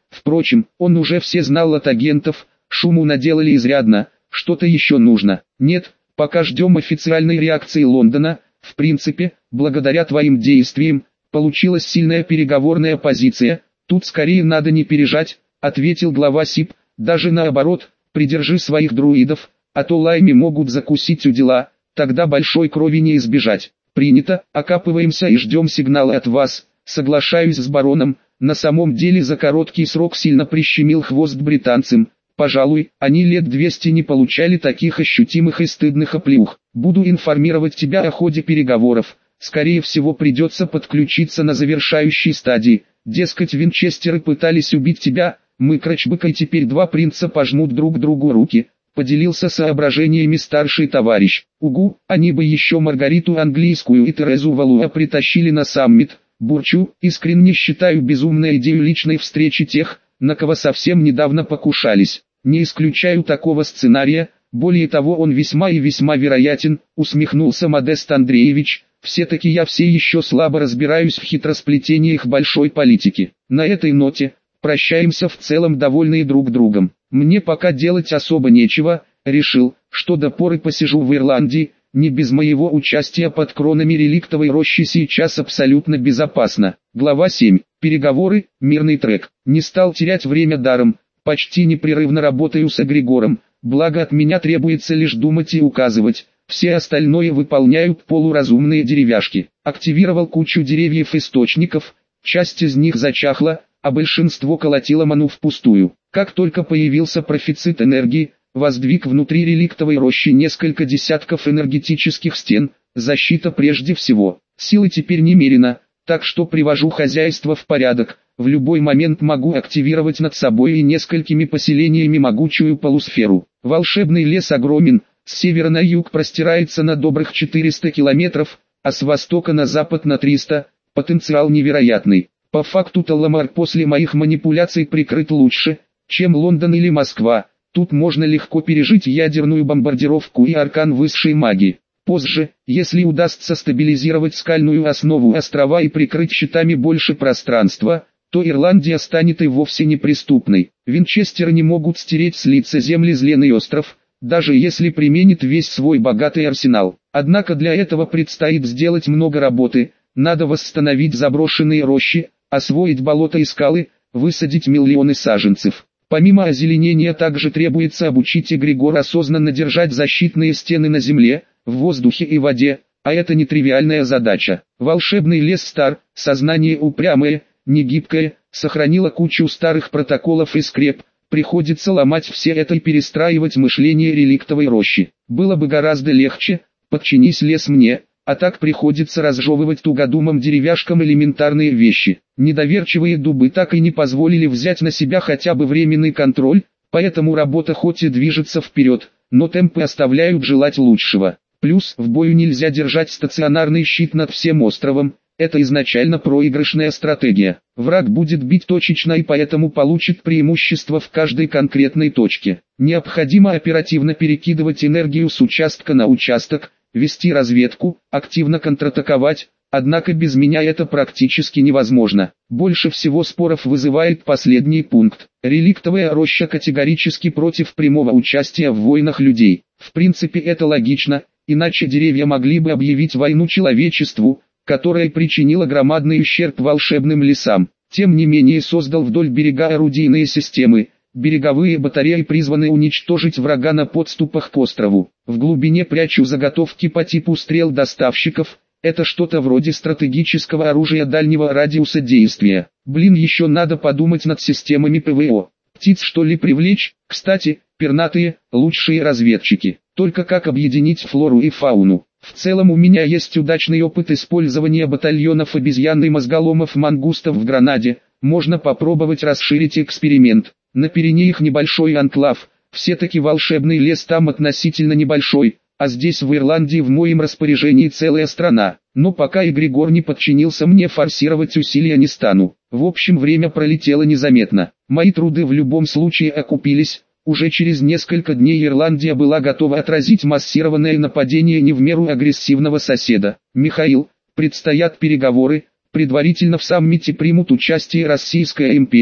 Впрочем, он уже все знал от агентов, шуму наделали изрядно, что-то еще нужно. Нет, пока ждем официальной реакции Лондона. В принципе, благодаря твоим действиям, получилась сильная переговорная позиция, тут скорее надо не пережать, ответил глава СИП, даже наоборот, придержи своих друидов, а то лайми могут закусить у дела, тогда большой крови не избежать. Принято, окапываемся и ждем сигнала от вас, соглашаюсь с бароном, на самом деле за короткий срок сильно прищемил хвост британцам. Пожалуй, они лет двести не получали таких ощутимых и стыдных оплеух. Буду информировать тебя о ходе переговоров. Скорее всего придется подключиться на завершающей стадии. Дескать, винчестеры пытались убить тебя, мы Крачбык и теперь два принца пожмут друг другу руки. Поделился соображениями старший товарищ. Угу, они бы еще Маргариту Английскую и Терезу Валуа притащили на саммит. Бурчу, искренне считаю безумной идею личной встречи тех, на кого совсем недавно покушались. Не исключаю такого сценария, более того он весьма и весьма вероятен, усмехнулся Модест Андреевич, все-таки я все еще слабо разбираюсь в хитросплетениях большой политики. На этой ноте, прощаемся в целом довольные друг другом. Мне пока делать особо нечего, решил, что до поры посижу в Ирландии, не без моего участия под кронами реликтовой рощи сейчас абсолютно безопасно. Глава семь. Переговоры, мирный трек. Не стал терять время даром. Почти непрерывно работаю с эгрегором, благо от меня требуется лишь думать и указывать, все остальное выполняют полуразумные деревяшки. Активировал кучу деревьев-источников, часть из них зачахла, а большинство колотило ману впустую. Как только появился профицит энергии, воздвиг внутри реликтовой рощи несколько десятков энергетических стен, защита прежде всего. Силы теперь немерено, так что привожу хозяйство в порядок. В любой момент могу активировать над собой и несколькими поселениями могучую полусферу. Волшебный лес огромен, с севера на юг простирается на добрых четыреста километров, а с востока на запад на триста, потенциал невероятный. По факту Таламар после моих манипуляций прикрыт лучше, чем Лондон или Москва. Тут можно легко пережить ядерную бомбардировку и аркан высшей магии. Позже, если удастся стабилизировать скальную основу острова и прикрыть щитами больше пространства, то Ирландия станет и вовсе неприступной. Винчестеры не могут стереть с лица земли Зеленый остров, даже если применит весь свой богатый арсенал. Однако для этого предстоит сделать много работы, надо восстановить заброшенные рощи, освоить болота и скалы, высадить миллионы саженцев. Помимо озеленения также требуется обучить эгрегор осознанно держать защитные стены на земле, в воздухе и воде, а это нетривиальная задача. Волшебный лес стар, сознание упрямое, негибкое, сохранило кучу старых протоколов и скреп, приходится ломать все это и перестраивать мышление реликтовой рощи. Было бы гораздо легче, подчинись лес мне, а так приходится разжевывать тугодумом деревяшкам элементарные вещи. Недоверчивые дубы так и не позволили взять на себя хотя бы временный контроль, поэтому работа хоть и движется вперед, но темпы оставляют желать лучшего. Плюс в бою нельзя держать стационарный щит над всем островом. Это изначально проигрышная стратегия. Враг будет бить точечно и поэтому получит преимущество в каждой конкретной точке. Необходимо оперативно перекидывать энергию с участка на участок, вести разведку, активно контратаковать, однако без меня это практически невозможно. Больше всего споров вызывает последний пункт. Реликтовая роща категорически против прямого участия в войнах людей. В принципе это логично, иначе деревья могли бы объявить войну человечеству, которая причинила громадный ущерб волшебным лесам. Тем не менее создал вдоль берега орудийные системы, береговые батареи призваны уничтожить врага на подступах к острову. В глубине прячу заготовки по типу стрел доставщиков, это что-то вроде стратегического оружия дальнего радиуса действия. Блин, еще надо подумать над системами ПВО. Птиц что ли привлечь? Кстати, пернатые, лучшие разведчики. Только как объединить флору и фауну? В целом у меня есть удачный опыт использования батальонов обезьян и мозголомов-мангустов в Гранаде, можно попробовать расширить эксперимент. На Пиренеях небольшой анклав, все-таки волшебный лес там относительно небольшой, а здесь в Ирландии в моем распоряжении целая страна. Но пока эгрегор не подчинился мне, форсировать усилия не стану. В общем, время пролетело незаметно. Мои труды в любом случае окупились. Уже через несколько дней Ирландия была готова отразить массированное нападение не в меру агрессивного соседа. Михаил, предстоят переговоры, предварительно в саммите примут участие Российская империя,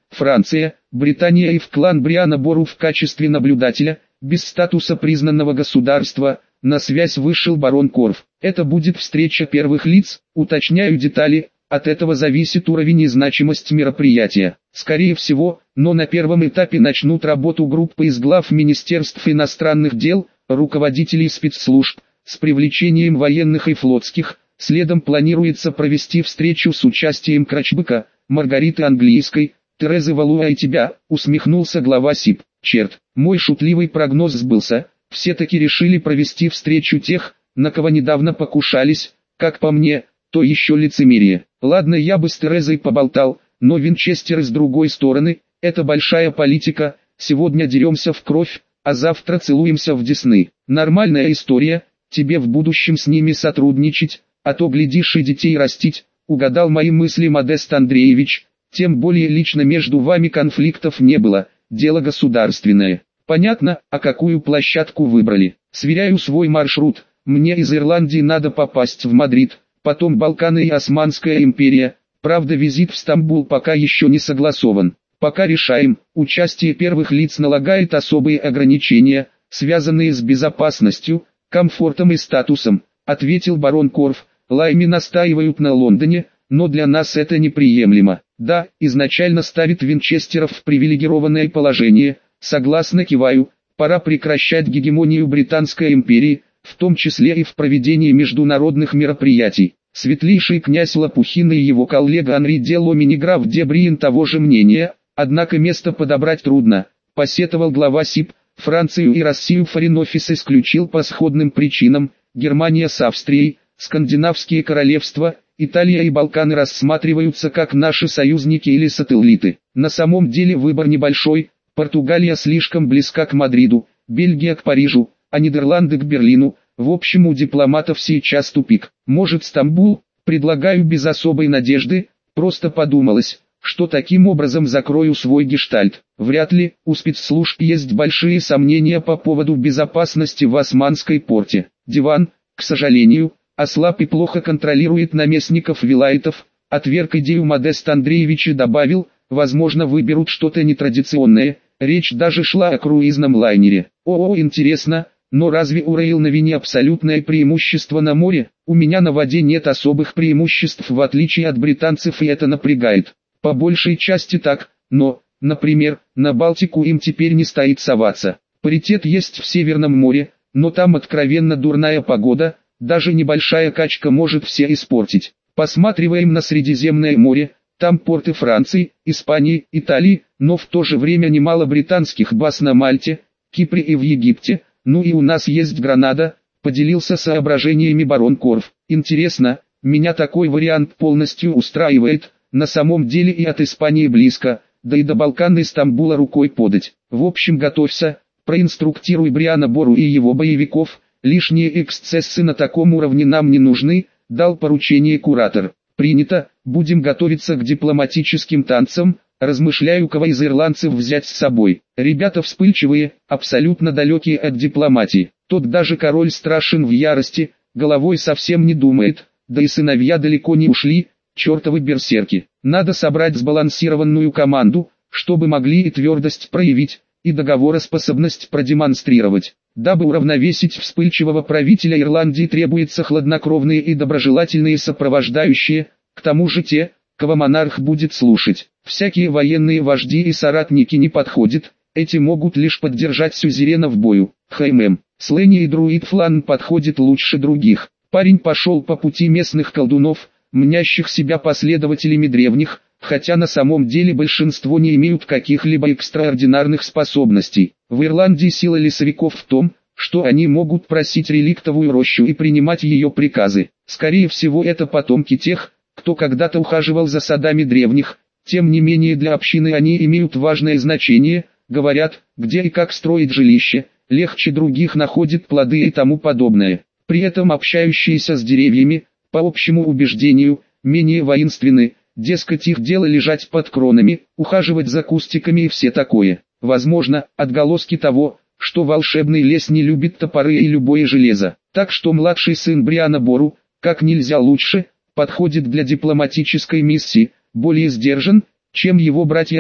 Франция, Британия и в клан Бриана Бору в качестве наблюдателя, без статуса признанного государства. На связь вышел барон Корф. Это будет встреча первых лиц, уточняю детали, от этого зависит уровень и значимость мероприятия. Скорее всего, но на первом этапе начнут работу группы из глав министерств иностранных дел, руководителей спецслужб, с привлечением военных и флотских. Следом планируется провести встречу с участием Крачбыка, Маргариты Английской, Терезы Валуа и тебя, усмехнулся глава СИП. Черт, мой шутливый прогноз сбылся. Все-таки решили провести встречу тех, на кого недавно покушались. Как по мне, то еще лицемерие. Ладно, я бы с Терезой поболтал, но Винчестеры с другой стороны, это большая политика. Сегодня деремся в кровь, а завтра целуемся в десны. Нормальная история, тебе в будущем с ними сотрудничать, а то глядишь и детей растить. Угадал мои мысли Модест Андреевич, тем более лично между вами конфликтов не было, дело государственное. Понятно, а какую площадку выбрали? Сверяю свой маршрут, мне из Ирландии надо попасть в Мадрид, потом Балканы и Османская империя, правда визит в Стамбул пока еще не согласован. Пока решаем, участие первых лиц налагает особые ограничения, связанные с безопасностью, комфортом и статусом, ответил барон Корф. Лайми настаивают на Лондоне, но для нас это неприемлемо. Да, изначально ставит Винчестеров в привилегированное положение. Согласно киваю, пора прекращать гегемонию Британской империи, в том числе и в проведении международных мероприятий. Светлейший князь Лопухин и его коллега Анри де Ломини граф де Бриен того же мнения, однако место подобрать трудно, посетовал глава СИП. Францию и Россию Foreign Office исключил по сходным причинам, Германия с Австрией, скандинавские королевства, Италия и Балканы рассматриваются как наши союзники или сателлиты. На самом деле выбор небольшой. Португалия слишком близка к Мадриду, Бельгия к Парижу, а Нидерланды к Берлину. В общем, у дипломатов сейчас тупик. Может, Стамбул? Предлагаю без особой надежды. Просто подумалось, что таким образом закрою свой гештальт. Вряд ли, у спецслужб есть большие сомнения по поводу безопасности в Османской порте. Диван, к сожалению, ослаб и плохо контролирует наместников вилаетов. Отверг идею Модест Андреевич и добавил, возможно, выберут что-то нетрадиционное. Речь даже шла о круизном лайнере. О, интересно, но разве у Рейл Навини абсолютное преимущество на море? У меня на воде нет особых преимуществ в отличие от британцев, и это напрягает. По большей части так, но, например, на Балтику им теперь не стоит соваться. Паритет есть в Северном море, но там откровенно дурная погода, даже небольшая качка может все испортить. Посматриваем на Средиземное море. Там порты Франции, Испании, Италии, но в то же время немало британских баз на Мальте, Кипре и в Египте. Ну и у нас есть Гранада, поделился соображениями барон Корф. Интересно, меня такой вариант полностью устраивает, на самом деле и от Испании близко, да и до Балкан и Стамбула рукой подать. В общем, готовься, проинструктируй Бриана Бору и его боевиков, лишние эксцессы на таком уровне нам не нужны, дал поручение куратор. Принято, будем готовиться к дипломатическим танцам, размышляю, кого из ирландцев взять с собой. Ребята вспыльчивые, абсолютно далекие от дипломатии. Тот даже король страшен в ярости, головой совсем не думает, да и сыновья далеко не ушли, чертовы берсерки. Надо собрать сбалансированную команду, чтобы могли и твердость проявить, и договороспособность продемонстрировать. Дабы уравновесить вспыльчивого правителя Ирландии, требуется хладнокровные и доброжелательные сопровождающие, к тому же те, кого монарх будет слушать. Всякие военные вожди и соратники не подходят, эти могут лишь поддержать сюзерена в бою. Хм, Сленни и друид Флан подходит лучше других. Парень пошел по пути местных колдунов, мнящих себя последователями древних, хотя на самом деле большинство не имеют каких-либо экстраординарных способностей. В Ирландии сила лесовиков в том, что они могут просить реликтовую рощу и принимать ее приказы. Скорее всего, это потомки тех, кто когда-то ухаживал за садами древних. Тем не менее, для общины они имеют важное значение, говорят, где и как строить жилище, легче других находят плоды и тому подобное. При этом общающиеся с деревьями, по общему убеждению, менее воинственны, дескать, их дело лежать под кронами, ухаживать за кустиками и все такое. Возможно, отголоски того, что волшебный лес не любит топоры и любое железо. Так что младший сын Бриана Бору, как нельзя лучше, подходит для дипломатической миссии, более сдержан, чем его братья и,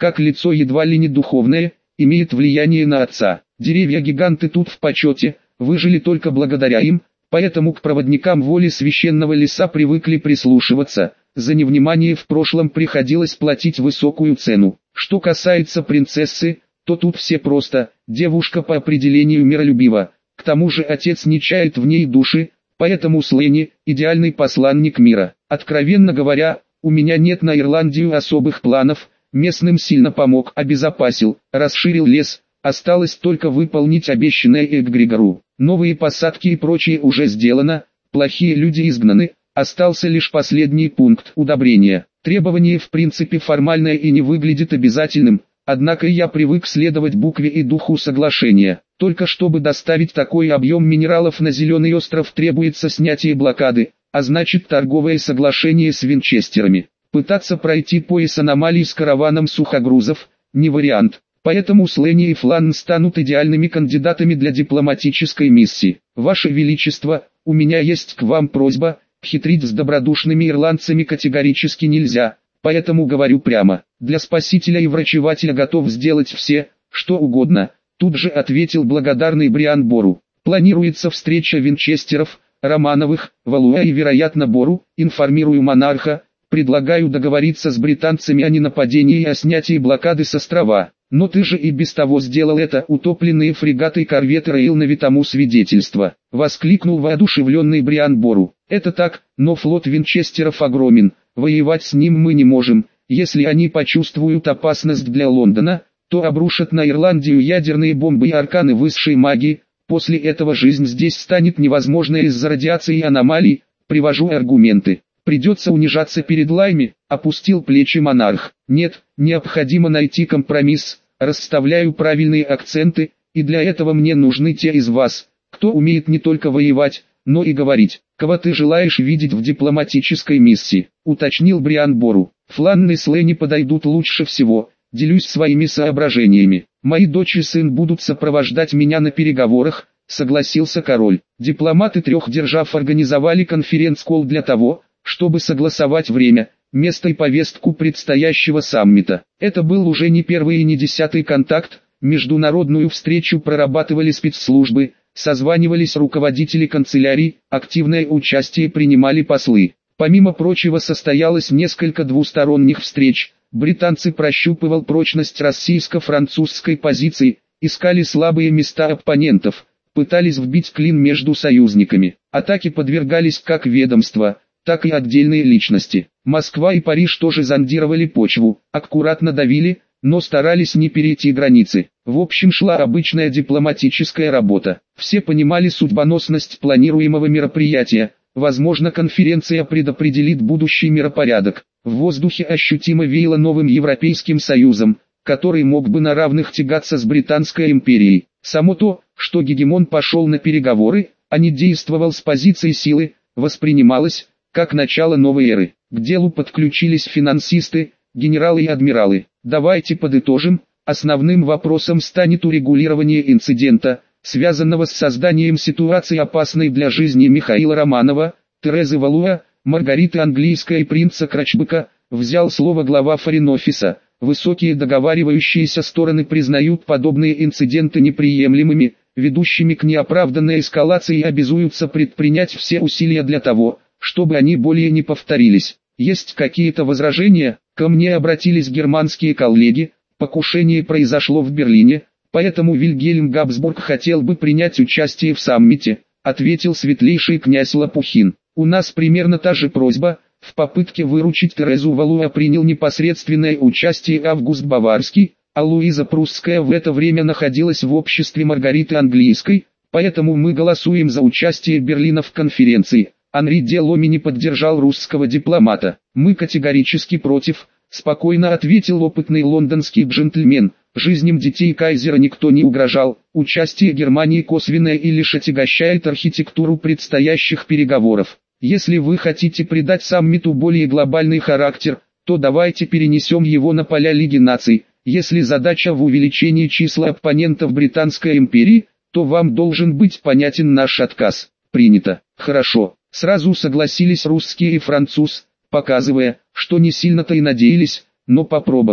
как лицо едва ли не духовное, имеет влияние на отца. Деревья-гиганты тут в почете, выжили только благодаря им, поэтому к проводникам воли священного леса привыкли прислушиваться, за невнимание в прошлом приходилось платить высокую цену. Что касается принцессы, то тут все просто, девушка по определению миролюбива, к тому же отец не чает в ней души, поэтому Слэнни – идеальный посланник мира. Откровенно говоря, у меня нет на Ирландию особых планов, местным сильно помог, обезопасил, расширил лес, осталось только выполнить обещанное эгрегору. Новые посадки и прочее уже сделано, плохие люди изгнаны, остался лишь последний пункт – удобрения. Требование в принципе формальное и не выглядит обязательным, однако я привык следовать букве и духу соглашения. Только чтобы доставить такой объем минералов на Зеленый остров требуется снятие блокады, а значит торговое соглашение с Винчестерами. Пытаться пройти пояс аномалий с караваном сухогрузов – не вариант. Поэтому Слэнни и Фланн станут идеальными кандидатами для дипломатической миссии. Ваше Величество, у меня есть к вам просьба, хитрить с добродушными ирландцами категорически нельзя, поэтому говорю прямо. Для спасителя и врачевателя готов сделать все, что угодно, тут же ответил благодарный Бриан Бору. Планируется встреча Винчестеров, Романовых, Валуа и вероятно Бору, информирую монарха, предлагаю договориться с британцами о ненападении и о снятии блокады с острова. Но ты же и без того сделал это, утопленные фрегаты и корветы Рейлнави тому свидетельство, воскликнул воодушевленный Бриан Бору. Это так, но флот Винчестеров огромен, воевать с ним мы не можем, если они почувствуют опасность для Лондона, то обрушат на Ирландию ядерные бомбы и арканы высшей магии, после этого жизнь здесь станет невозможной из-за радиации и аномалий, привожу аргументы. Придется унижаться перед Лайми, опустил плечи монарх. Нет, необходимо найти компромисс, расставляю правильные акценты, и для этого мне нужны те из вас, кто умеет не только воевать, но и говорить. Кого ты желаешь видеть в дипломатической миссии, уточнил Бриан Бору. Фланн и Слэнни подойдут лучше всего, делюсь своими соображениями. Мои дочь и сын будут сопровождать меня на переговорах, согласился король. Дипломаты трех держав организовали конференц-колл для того, чтобы согласовать время, место и повестку предстоящего саммита. Это был уже не первый и не десятый контакт, международную встречу прорабатывали спецслужбы, созванивались руководители канцелярий, активное участие принимали послы. Помимо прочего состоялось несколько двусторонних встреч, британцы прощупывали прочность российско-французской позиции, искали слабые места оппонентов, пытались вбить клин между союзниками. Атаки подвергались как ведомства, так и отдельные личности. Москва и Париж тоже зондировали почву, аккуратно давили, но старались не перейти границы. В общем шла обычная дипломатическая работа. Все понимали судьбоносность планируемого мероприятия, возможно конференция предопределит будущий миропорядок. В воздухе ощутимо веяло новым Европейским Союзом, который мог бы на равных тягаться с Британской империей. Само то, что гегемон пошел на переговоры, а не действовал с позиции силы, воспринималось как начало новой эры. К делу подключились финансисты, генералы и адмиралы. Давайте подытожим, основным вопросом станет урегулирование инцидента, связанного с созданием ситуации опасной для жизни Михаила Романова, Терезы Валуа, Маргариты Английской и принца Крачбека, взял слово глава Форин-офиса. Высокие договаривающиеся стороны признают подобные инциденты неприемлемыми, ведущими к неоправданной эскалации и обязуются предпринять все усилия для того, чтобы они более не повторились. Есть какие-то возражения? Ко мне обратились германские коллеги, покушение произошло в Берлине, поэтому Вильгельм Габсбург хотел бы принять участие в саммите, ответил светлейший князь Лопухин. У нас примерно та же просьба. В попытке выручить Терезу Валуа принял непосредственное участие Август Баварский, а Луиза Прусская в это время находилась в обществе Маргариты Английской, поэтому мы голосуем за участие Берлина в конференции. Анри де Ломини поддержал русского дипломата. Мы категорически против, спокойно ответил опытный лондонский джентльмен. Жизням детей кайзера никто не угрожал, участие Германии косвенное и лишь отягощает архитектуру предстоящих переговоров. Если вы хотите придать саммиту более глобальный характер, то давайте перенесем его на поля Лиги наций. Если задача в увеличении числа оппонентов Британской империи, то вам должен быть понятен наш отказ. Принято. Хорошо. Сразу согласились русские и француз, показывая, что не сильно-то и надеялись, но попробовали.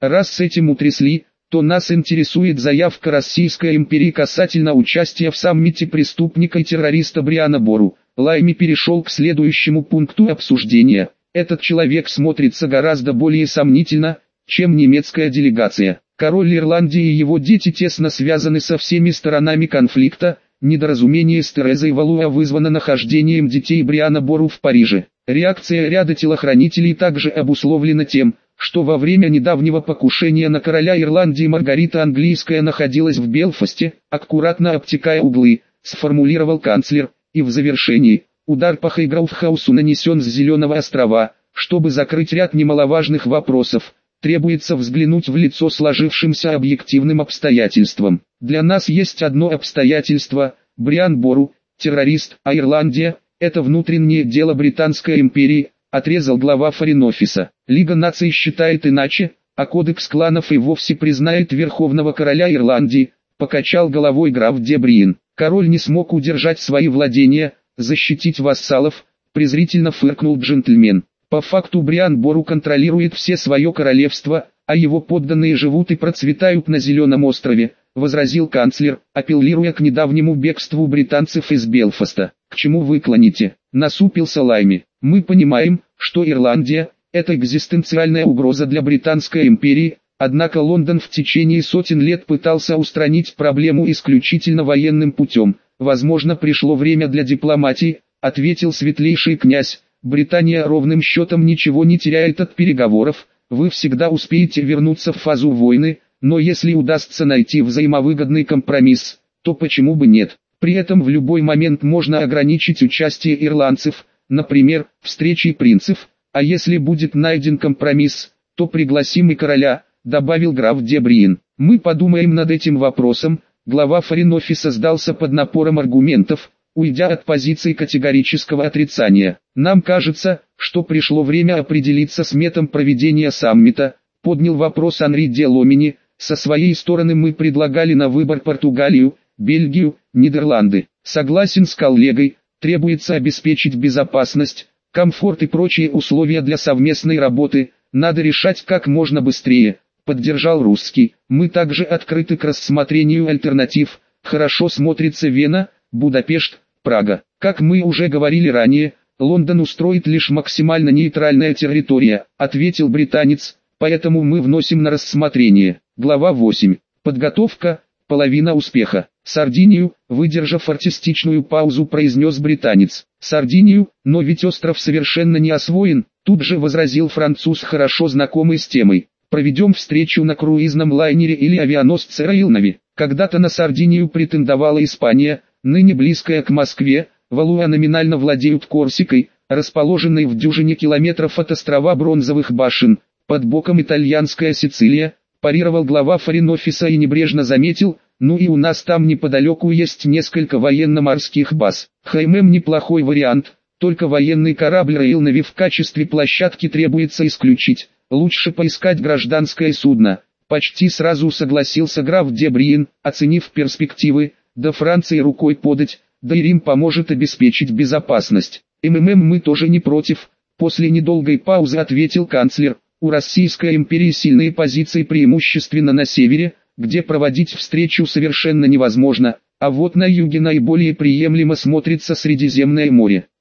Раз с этим утрясли, то нас интересует заявка Российской империи касательно участия в саммите преступника и террориста Бриана Бору. Лайми перешел к следующему пункту обсуждения. Этот человек смотрится гораздо более сомнительно, чем немецкая делегация. Король Ирландии и его дети тесно связаны со всеми сторонами конфликта. Недоразумение с Терезой Валуа вызвано нахождением детей Бриана Бору в Париже. Реакция ряда телохранителей также обусловлена тем, что во время недавнего покушения на короля Ирландии Маргарита Английская находилась в Белфасте, аккуратно обтекая углы, сформулировал канцлер, и в завершении, удар по Хайграуфхаусу нанесен с Зеленого острова, чтобы закрыть ряд немаловажных вопросов, требуется взглянуть в лицо сложившимся объективным обстоятельствам. Для нас есть одно обстоятельство: Бриан Бору – террорист, а Ирландия – это внутреннее дело Британской империи, отрезал глава Форин-офиса. Лига наций считает иначе, а кодекс кланов и вовсе признает верховного короля Ирландии, покачал головой граф де Бриен. Король не смог удержать свои владения, защитить вассалов, презрительно фыркнул джентльмен. По факту Бриан Бору контролирует все свое королевство, а его подданные живут и процветают на Зеленом острове, возразил канцлер, апеллируя к недавнему бегству британцев из Белфаста. К чему вы клоните? Насупился Лайми. Мы понимаем, что Ирландия – это экзистенциальная угроза для Британской империи, однако Лондон в течение сотен лет пытался устранить проблему исключительно военным путем. Возможно, пришло время для дипломатии, ответил светлейший князь. Британия ровным счетом ничего не теряет от переговоров, вы всегда успеете вернуться в фазу войны, но если удастся найти взаимовыгодный компромисс, то почему бы нет? При этом в любой момент можно ограничить участие ирландцев, например, встречей принцев, а если будет найден компромисс, то пригласим и короля, добавил граф де Бриен. Мы подумаем над этим вопросом. Глава Форин-офиса сдался под напором аргументов, уйдя от позиции категорического отрицания. Нам кажется, что пришло время определиться с методом проведения саммита, поднял вопрос Анри де Ломини. Со своей стороны мы предлагали на выбор Португалию, Бельгию, Нидерланды. Согласен с коллегой, требуется обеспечить безопасность, комфорт и прочие условия для совместной работы, надо решать как можно быстрее, поддержал русский. Мы также открыты к рассмотрению альтернатив, хорошо смотрится Вена, Будапешт, Прага. Как мы уже говорили ранее, Лондон устроит лишь максимально нейтральная территория, ответил британец, поэтому мы вносим на рассмотрение. Глава восемь. Подготовка, половина успеха. Сардинию, выдержав артистичную паузу, произнес британец. Сардинию, но ведь остров совершенно не освоен, тут же возразил француз, хорошо знакомый с темой. Проведем встречу на круизном лайнере или авианосце Роял Нави. Когда-то на Сардинию претендовала Испания, ныне близкая к Москве. Валуа номинально владеют Корсикой, расположенной в дюжине километров от острова Бронзовых башен, под боком итальянская Сицилия, парировал глава Форин-офиса и небрежно заметил: ну и у нас там неподалеку есть несколько военно-морских баз. ХММ неплохой вариант, только военный корабль Роял Нави в качестве площадки требуется исключить, лучше поискать гражданское судно. Почти сразу согласился граф де Бриен, оценив перспективы, до Франции рукой подать, да и Рим поможет обеспечить безопасность. МММ мы тоже не против, после недолгой паузы ответил канцлер. У Российской империи сильные позиции преимущественно на севере, где проводить встречу совершенно невозможно, а вот на юге наиболее приемлемо смотрится Средиземное море.